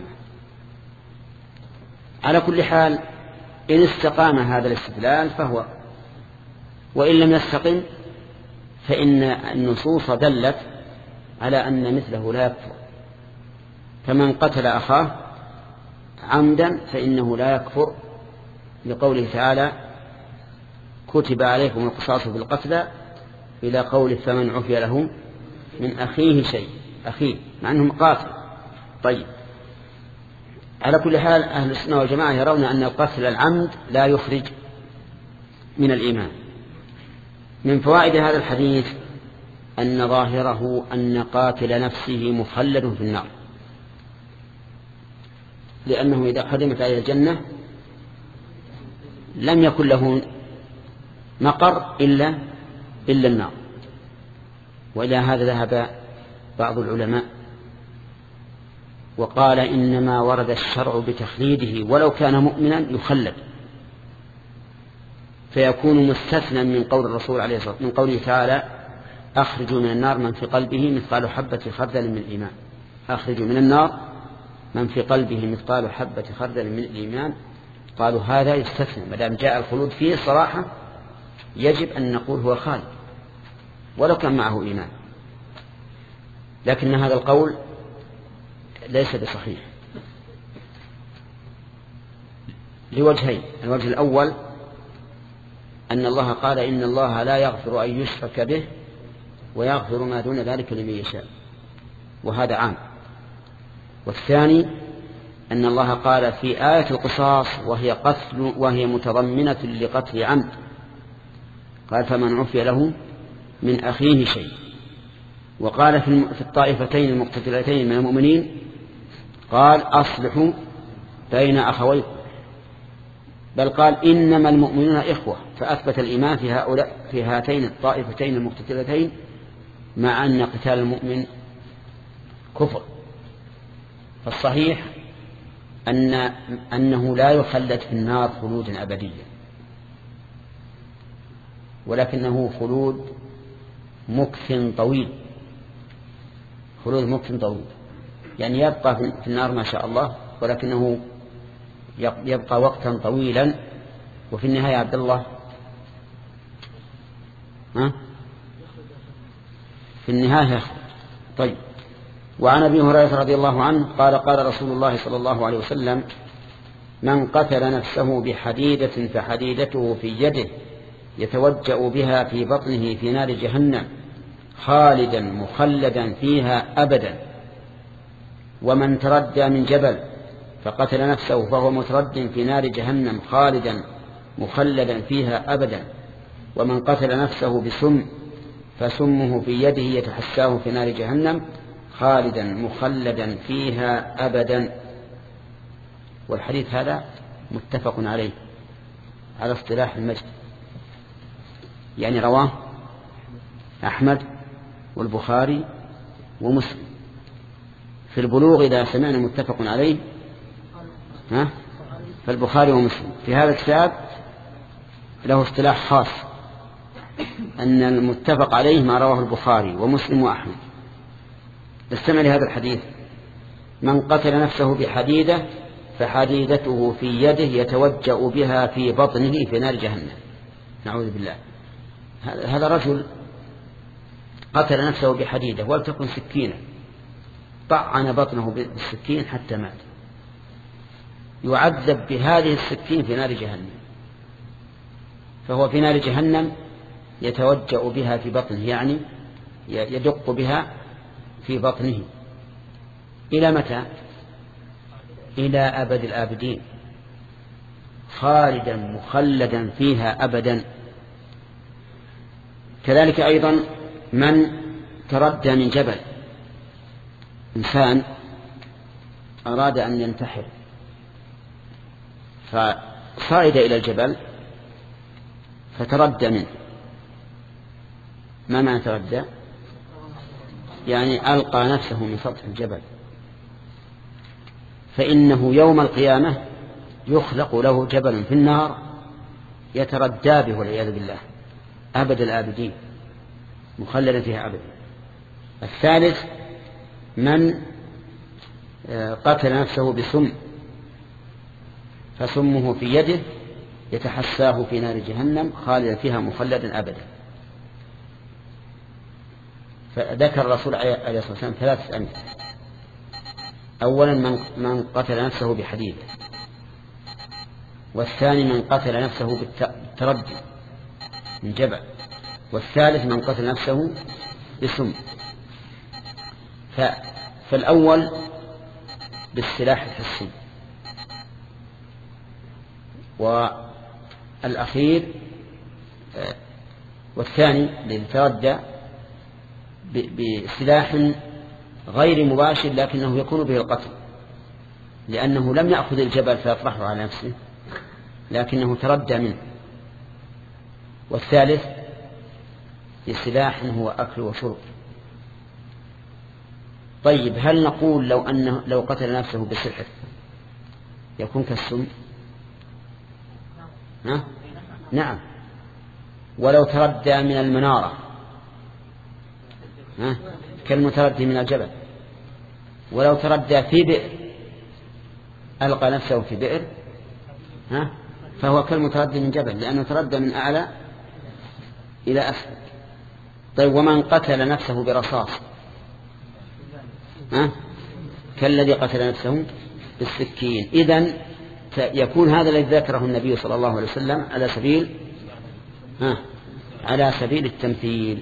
على كل حال إن استقام هذا الاستدلال فهو، وإن لم يستقم فإن النصوص دلت على أن مثله لا يكفر. فمن قتل أخاه عمدا فإنه لا يكفر، لقوله تعالى كتب عليكم القصاص في القتلى إلى قوله فمن عفي له من أخيه شيء، أخيه مع أنه قاتل. طيب على كل حال أهل السنة والجماعة يرون أن القتل العمد لا يخرج من الإيمان. من فوائد هذا الحديث أن ظاهره أن قاتل نفسه مخلد في النار، لأنه إذا حرمت عليه الجنة لم يكن له مقر إلا إلا النار. وإلى هذا ذهب بعض العلماء وقال إنما ورد الشرع بتخليده ولو كان مؤمنا يخلد، فيكون مستثنى من قول الرسول عليه الصلاة والسلام من قوله تعالى أخرجوا من النار من في قلبه مثقال حبة خردل من الإيمان. أخرجوا من النار من في قلبه مثقال حبة خردل من الإيمان. قالوا هذا يستثنى، ما دام جاء الخلود فيه صراحة يجب أن نقول هو خالد ولو كان معه إيمان. لكن هذا القول ليس بصحيح لوجهين. الوجه الأول أن الله قال إن الله لا يغفر أن يشرك به ويغفر ما دون ذلك لمن يشاء، وهذا عام. والثاني أن الله قال في آية القصاص وهي قتل وهي متضمنة لقتل عمد، قال فمن عفي له من أخيه شيء. وقال في الطائفتين المقتتلتين من المؤمنين قال أصلحوا بين أخويكم، بل قال إنما المؤمنون إخوة، فأثبت الإيمان في هؤلاء في هاتين الطائفتين المقتتلتين، مع أن قتال المؤمن كفر. فالصحيح أن أنه لا يخلد في النار خلودا أبديا، ولكنه خلود مكث طويل، خلود مكث طويل، يعني يبقى في النار ما شاء الله، ولكنه يبقى وقتا طويلا، وفي النهاية عبد الله ها في النهاية. طيب. وعن أبي هريرة رضي الله عنه قال قال رسول الله صلى الله عليه وسلم من قتل نفسه بحديدة فحديدته في يده يتوجأ بها في بطنه في نار جهنم خالدا مخلدا فيها أبدا، ومن تردى من جبل فقتل نفسه فهو مترد في نار جهنم خالدا مخلدا فيها أبدا، ومن قتل نفسه بسم فسمه في يده يتحساه في نار جهنم خالدا مخلدا فيها أبدا. والحديث هذا متفق عليه على اصطلاح المجد، يعني رواه أحمد والبخاري ومسلم. في البلوغ إذا سمعنا متفق عليه ها فالبخاري ومسلم. في هذا الكتاب له اصطلاح خاص أن المتفق عليه ما رواه البخاري ومسلم وأحمد. استمع لهذا الحديث: من قتل نفسه بحديدة فحديدته في يده يتوجأ بها في بطنه في نار جهنم. نعوذ بالله. هذا رجل قتل نفسه بحديدة ولتكن سكينة، طعن بطنه بالسكين حتى مات، يعذب بهذه السكين في نار جهنم، فهو في نار جهنم يتوجأ بها في بطنه، يعني يدق بها في بطنه. إلى متى؟ إلى أبد الآبدين، خالدا مخلدا فيها أبدا. كذلك أيضا من تردى من جبل، إنسان أراد أن ينتحر فصعد إلى الجبل فتردى منه. ما معنى تردى؟ يعني ألقى نفسه من سطح الجبل، فإنه يوم القيامة يخلق له جبل في النار يتردى به والعياذ بالله أبد الآبدين، مخلدا فيها أبدا. الثالث من قتل نفسه بسم، فسمه في يده يتحساه في نار جهنم خالدا فيها مخلدا أبدا. فذكر الرسول عليه الصلاة والسلام ثلاثة أمثلة: أولا من قتل نفسه بحديد، والثاني من قتل نفسه بالتردي من جبل، والثالث من قتل نفسه بسم. فالأول بالسلاح الحسي، والأخير والثاني للتردى بسلاح غير مباشر لكنه يكون به القتل، لأنه لم يأخذ الجبل فيطرحه على نفسه لكنه تردى منه. والثالث بسلاح هو أكل وشرب. طيب هل نقول لو أنه لو قتل نفسه بسحر يكون كالسم؟ ها؟ نعم. ولو تردى من المنارة ها؟ كالمتردي من الجبل. ولو تردى في بئر ألقى نفسه في بئر ها؟ فهو كالمتردي من جبل، لأنه تردى من أعلى إلى أسفل. طيب ومن قتل نفسه برصاص ها؟ كالذي قتل نفسه بالسكين. إذن يكون هذا الذي ذكره النبي صلى الله عليه وسلم على سبيل ها؟ على سبيل التمثيل.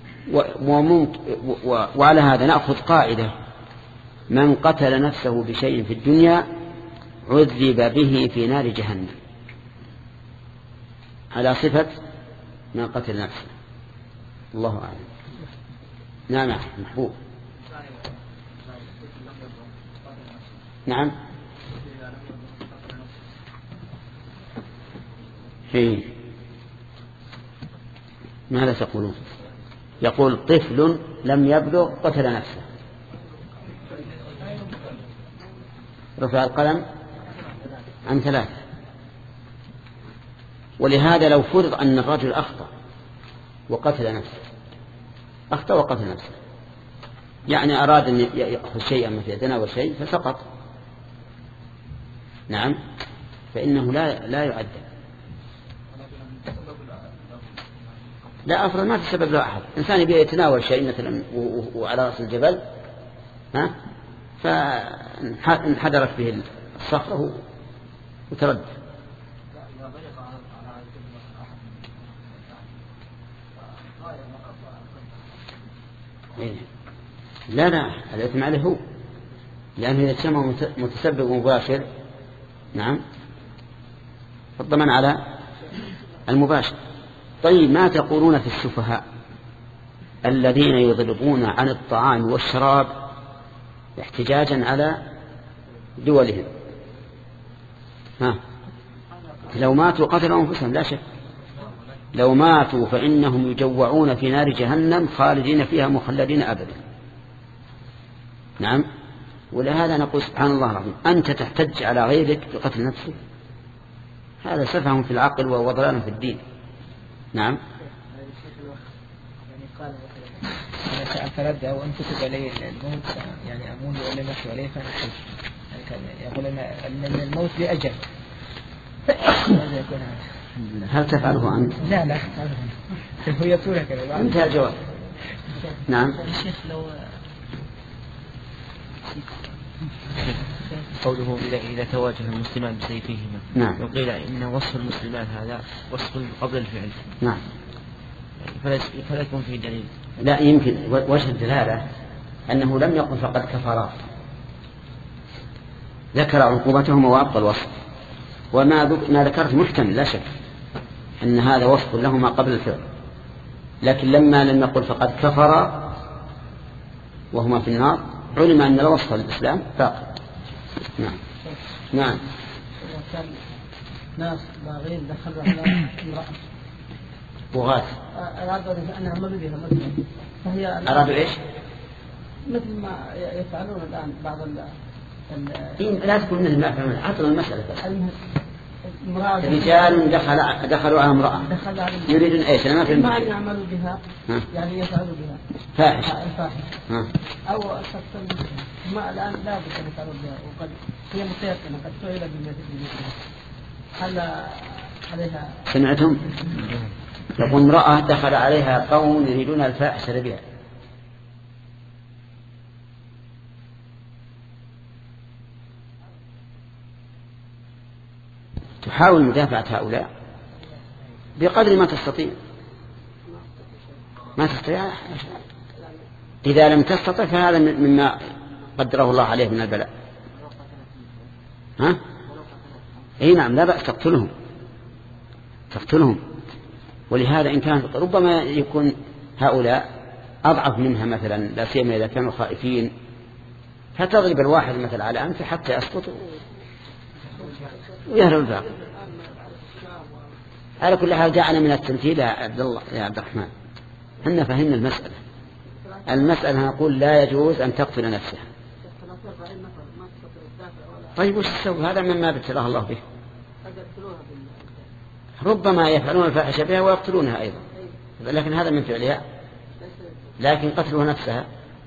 وعلى هذا نأخذ قاعدة: من قتل نفسه بشيء في الدنيا عذب به في نار جهنم، على صفة من قتل نفسه. الله أعلم. نعم محبوب. نعم هي. ماذا تقولون؟ يقول طفل لم يبلغ قتل نفسه، رفع القلم عن ثلاث. ولهذا لو فرض أن الرجل أخطأ وقتل نفسه، أخطأ وقتل نفسه، يعني أراد أن يأخذ شيئا مثل يتناول شيء فسقط، نعم، فإنه لا لا يعذب. لا أفرض ما تسبب له أحد، إنسان يبي يتناول شيء مثلا وعلى رأس الجبل ها، فانحدرت به الصخرة وترد. لا لا الإثم عليه هو، لأنه إذا كان متسبب مباشر نعم فالضمان على المباشر. طيب ما تقولون في السفهاء الذين يضربون عن الطعام والشراب احتجاجا على دولهم؟ ها، لو ماتوا قتلوا أنفسهم لا شك، لو ماتوا فإنهم يجوعون في نار جهنم خالدين فيها مخلدين أبدا. نعم. ولهذا نقول سبحان الله العظيم، أنت تحتج على غيرك بقتل نفسك؟ هذا سفه في العقل وضلال في الدين. نعم. أنا سأتردد أو أن كتب علي الموت يعني أمون ولا نفسي عليه فنحل يعني يقول أن الموت لأجل. هل تفعله أنت؟ لا لا هو يقول كذا. انتهى الجواب. نعم. الشيخ لو قوله إذا إذا تواجه المسلمان بسيفيهما، نعم، وقيل إن وصف المسلمان هذا وصف قبل الفعل، نعم، فلا فلا يكون فيه دليل. لا يمكن وجه الدلالة أنه لم يقل فقد كفرا، ذكر عقوبتهم وأبطل الوصف، وما ما ذكرت محتمل لا شك أن هذا وصف لهما قبل الفعل، لكن لما لم يقل فقد كفرا وهما في النار علم أن الوصف الإسلام باقي. نعم. نعم. كان ناس باغين دخلوا على امرأة بغاة أرادوا أن يعملوا بها مثلا، فهي أرادوا إيش؟ مثل ما يفعلون الآن بعض ال إن لا تكون مثل ما يفعلون، عطنا المسألة بس. رجال دخل دخلوا على امرأة يريدون إيش؟ أنا ما فهمت. ما يعملوا بها ها؟ يعني يفعلوا بها فاحشة الفاحشة أو أصلا ما الآن لا بد أن يفعلوا بها، وقد هي متيقنة قد سئل بمثلها، هل عليها؟ سمعتم؟ يقول امرأة دخل عليها قوم يريدون الفاحشة بها، تحاول مدافعة هؤلاء بقدر ما تستطيع. ما تستطيع إذا لم تستطع فهذا مما قدره الله عليه من البلاء. ها؟ أي نعم، لا بأس تقتلهم تقتلهم ولهذا إن كان ربما يكون هؤلاء أضعف منها مثلا، لا سيما إذا كانوا خائفين، فتضرب الواحد مثل على أنفه حتى يسقط ويهرب الباقي. على كل حال دعنا من التمثيل يا عبد الله يا عبد الرحمن، هن فهمنا المسألة. المسألة نقول لا يجوز أن تقتل نفسها. طيب وش تسوي؟ هذا مما ابتلاه الله به. ربما يفعلون الفاحشة بها ويقتلونها أيضا، لكن هذا من فعلها، لكن قتلها نفسها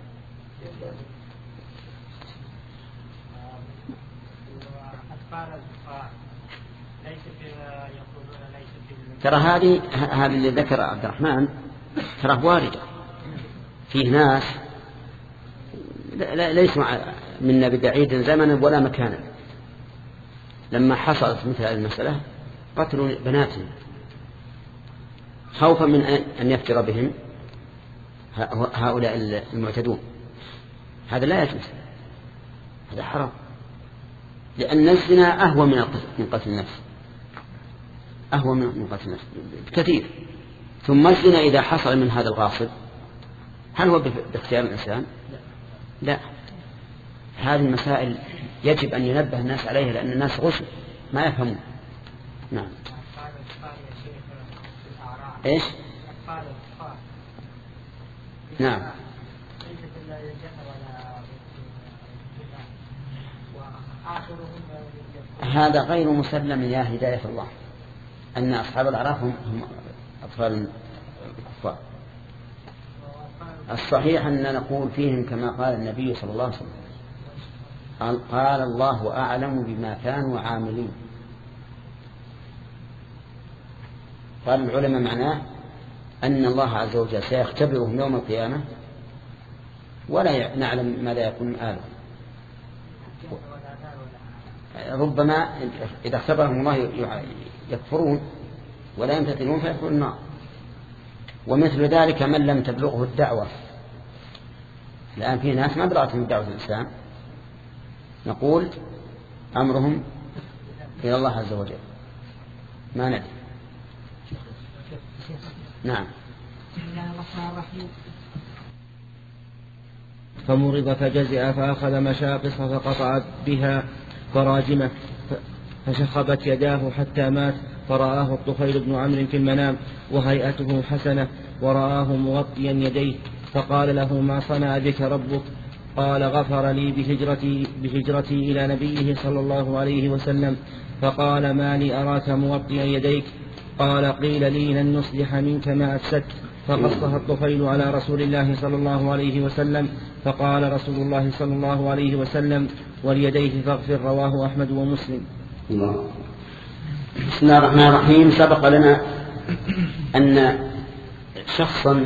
ترى هذه هذه اللي ذكر عبد الرحمن ترى واردة. فيه ناس ليسوا منا ببعيد زمنا ولا مكانا، لما حصلت مثل هذه المسألة قتلوا بناتهم خوفا من أن يفتر بهم هؤلاء المعتدون. هذا لا يجوز، هذا حرام، لأن الزنا أهوى من قتل النفس، أهوى من قتل النفس بكثير. ثم الزنا إذا حصل من هذا الغاصب هل هو باختيار الإنسان؟ لا. هذه المسائل يجب أن ينبه الناس عليها، لأن الناس غشوا ما يفهمون. نعم. إيش؟ نعم. هذا غير مسلم يا هداية الله، أن أصحاب الأعراف هم أطفال الكفار. الصحيح أن نقول فيهم كما قال النبي صلى الله عليه وسلم، قال الله أعلم بما كانوا عاملين. قال العلماء معناه أن الله عز وجل سيختبرهم يوم القيامة ولا نعلم ماذا يكون آله. ربما إذا اختبرهم الله يكفرون ولا يمتثلون فيكون النار. ومثل ذلك من لم تبلغه الدعوة، الآن في ناس ما بلغتهم دعوة الإسلام، نقول أمرهم إلى الله عز وجل، ما ندري. نعم. فمرض فجزع فأخذ مشاقص فقطعت بها فراجمه فشخبت يداه حتى مات، فرآه الطفيل بن عمرو في المنام وهيئته حسنة ورآه مغطيا يديه فقال له ما صنع بك ربك؟ قال غفر لي بهجرتي, بهجرتي إلى نبيه صلى الله عليه وسلم. فقال ما لي أراك مغطيا يديك؟ قال قيل لي لن نصلح منك ما أفسدت. فقصها الطفيل على رسول الله صلى الله عليه وسلم فقال رسول الله صلى الله عليه وسلم وليديه فاغفر. رواه أحمد ومسلم. الله. بسم الله الرحمن الرحيم. سبق لنا أن شخصا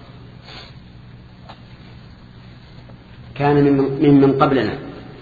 كان ممن قبلنا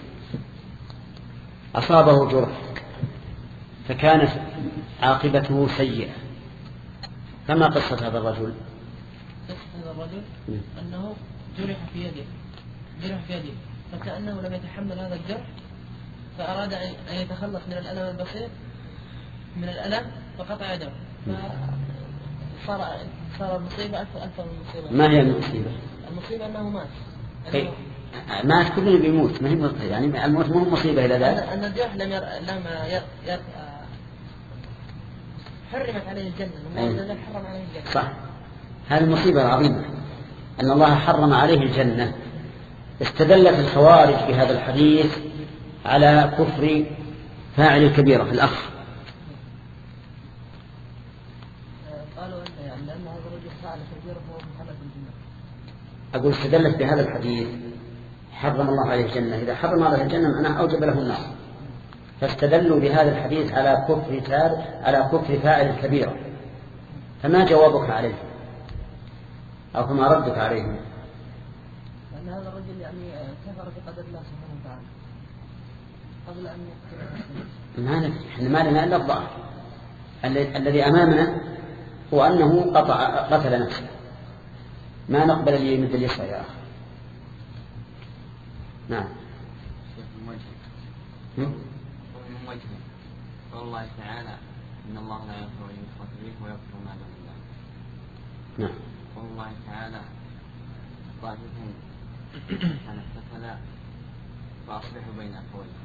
أصابه جرح فكانت عاقبته سيئة. فما قصة هذا الرجل؟ قصة هذا الرجل أنه جرح في يده جرح في يده فكأنه لم يتحمل هذا الجرح فأراد أن يتخلص من الألم البسيط من الألم فقطع يده فصار صار المصيبة أكثر أكثر من المصيبة. ما هي المصيبة؟ المصيبة أنه مات. أنه مات كلنا بيموت ما هي يعني الموت مو مصيبة إلى ذلك. أن الجرح لم ير... لم ير... ير... حرمت عليه الجنة. الله حرم عليه الجنة. صح. هذه المصيبة العظيمة أن الله حرم عليه الجنة. استدلت الخوارج بهذا الحديث على كفر فاعل الكبيرة في الأخ. قالوا يعني لأن هذا الرجل فعل كبيرة فهو محمد الجنة. أقول استدلت بهذا الحديث حرم الله عليه الجنة. إذا حرم عليه الجنة معناه أوجب له النار. فاستدلوا بهذا الحديث على كفر تار على كفر فاعل الكبيرة. فما جوابك عليه أو فما ردك عليه؟ لأن هذا الرجل يعني كفر بقدر الله سبحانه وتعالى قبل أن ما نحن ما لنا إلا الظاهر. الذي أمامنا هو أنه قطع قتل نفسه. ما نقبل اليمين مثل اليسار يا أخي. نعم. ومن وجهه قال الله تعالى إن الله لا يغفر أن يشرك به ويغفر ما دون ذلك. نعم. قال الله تعالى طائفتهم كان اقتتلا فأصلحوا بين أخويهم.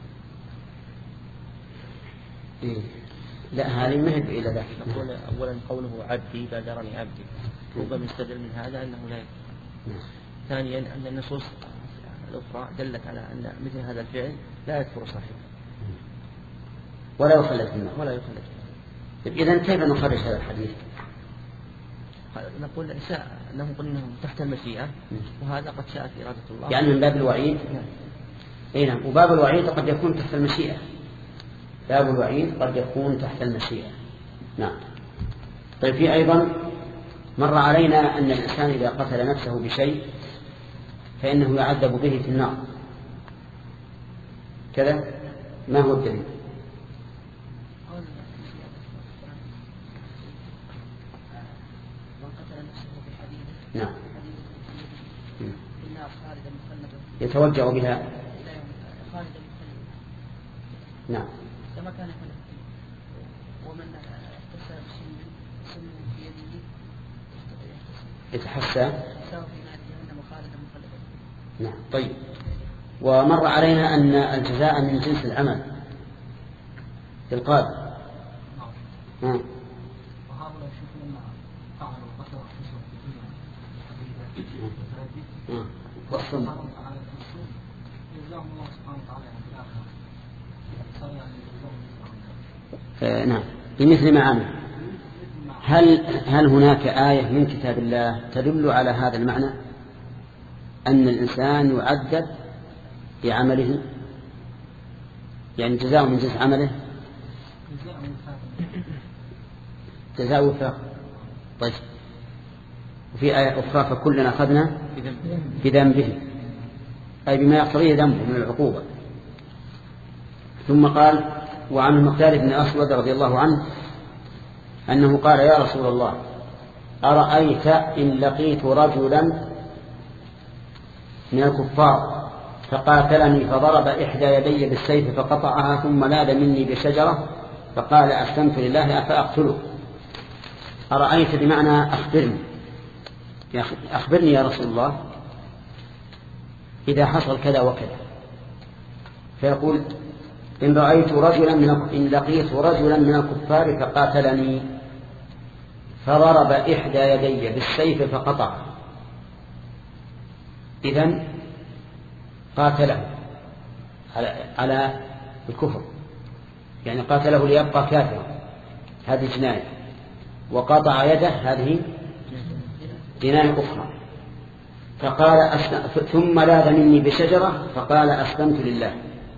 إيه. لا هذه ما هي إلى ذلك. أولا قوله عبدي بادرني عبدي ربما يستدل من هذا أنه لا يكفر. نعم. ثانيا أن النصوص الأخرى دلت على أن مثل هذا الفعل لا يكفر صاحبه ولا يخلد في النار. ولا يخلد. إذن كيف نخرج هذا الحديث؟ نقول أنه قلنا تحت المشيئة وهذا قد شاءت إرادة الله. يعني من باب الوعيد. نعم. إيه نعم. وباب الوعيد قد يكون تحت المشيئة. باب الوعيد قد يكون تحت المشيئة. نعم. طيب في أيضا مر علينا أن الإنسان إذا قتل نفسه بشيء فإنه يعذب به في النار كذا. ما هو الدليل؟ نعم. يتوجع بها. نعم. كما كان يقول ومن اغتسل بسم في يده يتحسى. نعم. نعم. طيب. ومر علينا أن الجزاء من جنس العمل القادر. نعم. وهؤلاء يشوفون أن فعلوا القتل والحسن في الدنيا والصنع على الرسول يجزاهم الله سبحانه وتعالى في الآخرة. نعم بمثل ما عمل. هل هل هناك آية من كتاب الله تدل على هذا المعنى أن الإنسان يعذب بعمله يعني جزاء من جنس عمله؟ جزاء وفاق. طيب. وفي آية أخرى فكلنا أخذنا بذنبه أي بما يقتضيه ذنبه من العقوبة. ثم قال وعن المقدار بن أسود رضي الله عنه أنه قال يا رسول الله أرأيت إن لقيت رجلا من الكفار فقاتلني فضرب إحدى يدي بالسيف فقطعها ثم نادى مني بشجرة فقال أسلمت لله أفأقتله. أرأيت بمعنى أخبرني أخبرني يا رسول الله إذا حصل كذا وكذا. فيقول إن رأيت رجلا من إن لقيت رجلا من الكفار فقاتلني فضرب إحدى يدي بالسيف فقطع، إذن قاتله على, على الكفر، يعني قاتله ليبقى كافرا، هذه جناية، وقطع يده هذه جناية أخرى. فقال أسلم ثم لاذ مني بشجرة فقال أسلمت لله،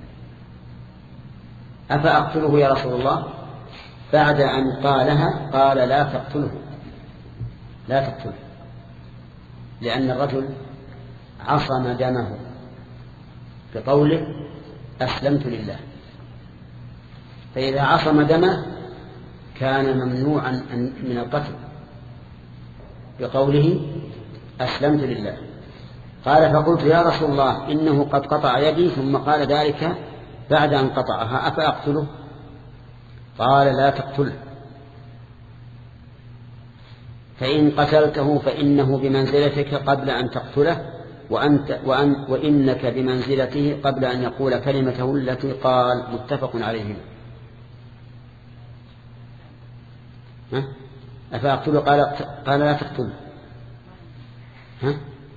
أفأقتله يا رسول الله؟ بعد أن قالها قال لا تقتله، لا تقتله، لأن الرجل عصم دمه بقوله أسلمت لله، فإذا عصم دمه كان ممنوعا من القتل بقوله أسلمت لله. قال فقلت يا رسول الله إنه قد قطع يدي ثم قال ذلك بعد أن قطعها، أفأقتله؟ قال لا تقتله، فإن قتلته فإنه بمنزلتك قبل أن تقتله، وأنت وأن وإنك بمنزلته قبل أن يقول كلمته التي قال. متفق عليه. أفأقتله؟ قال قال لا تقتله. ها؟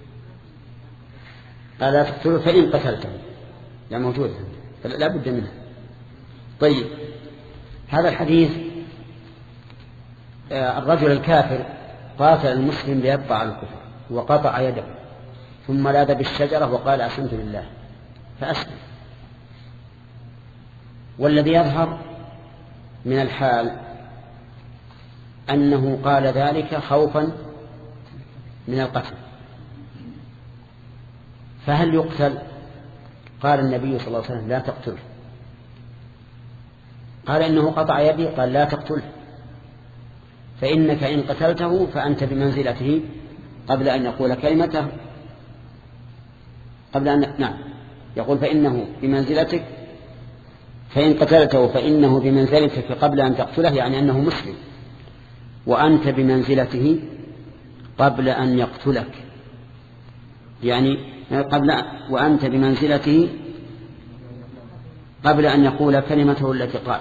قال لا تقتله فإن قتلته، لا موجود، لا بد منه. طيب، هذا الحديث الرجل الكافر قاتل المسلم ليبقى على الكفر وقطع يده ثم لاذ بالشجرة وقال أسلمت لله فأسلم. والذي يظهر من الحال أنه قال ذلك خوفا من القتل، فهل يقتل؟ قال النبي صلى الله عليه وسلم لا تقتله. قال إنه قطع يدي، قال لا تقتله، فإنك إن قتلته فأنت بمنزلته قبل أن يقول كلمته، قبل أن نعم يقول فإنه بمنزلتك، فإن قتلته فإنه بمنزلتك قبل أن تقتله، يعني أنه مسلم، وأنت بمنزلته قبل أن يقتلك، يعني قبل وأنت بمنزلته قبل أن يقول كلمته التي قال،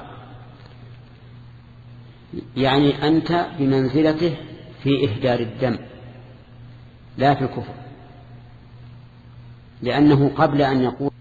يعني أنت بمنزلته في إهدار الدم لا في الكفر، لأنه قبل أن يقول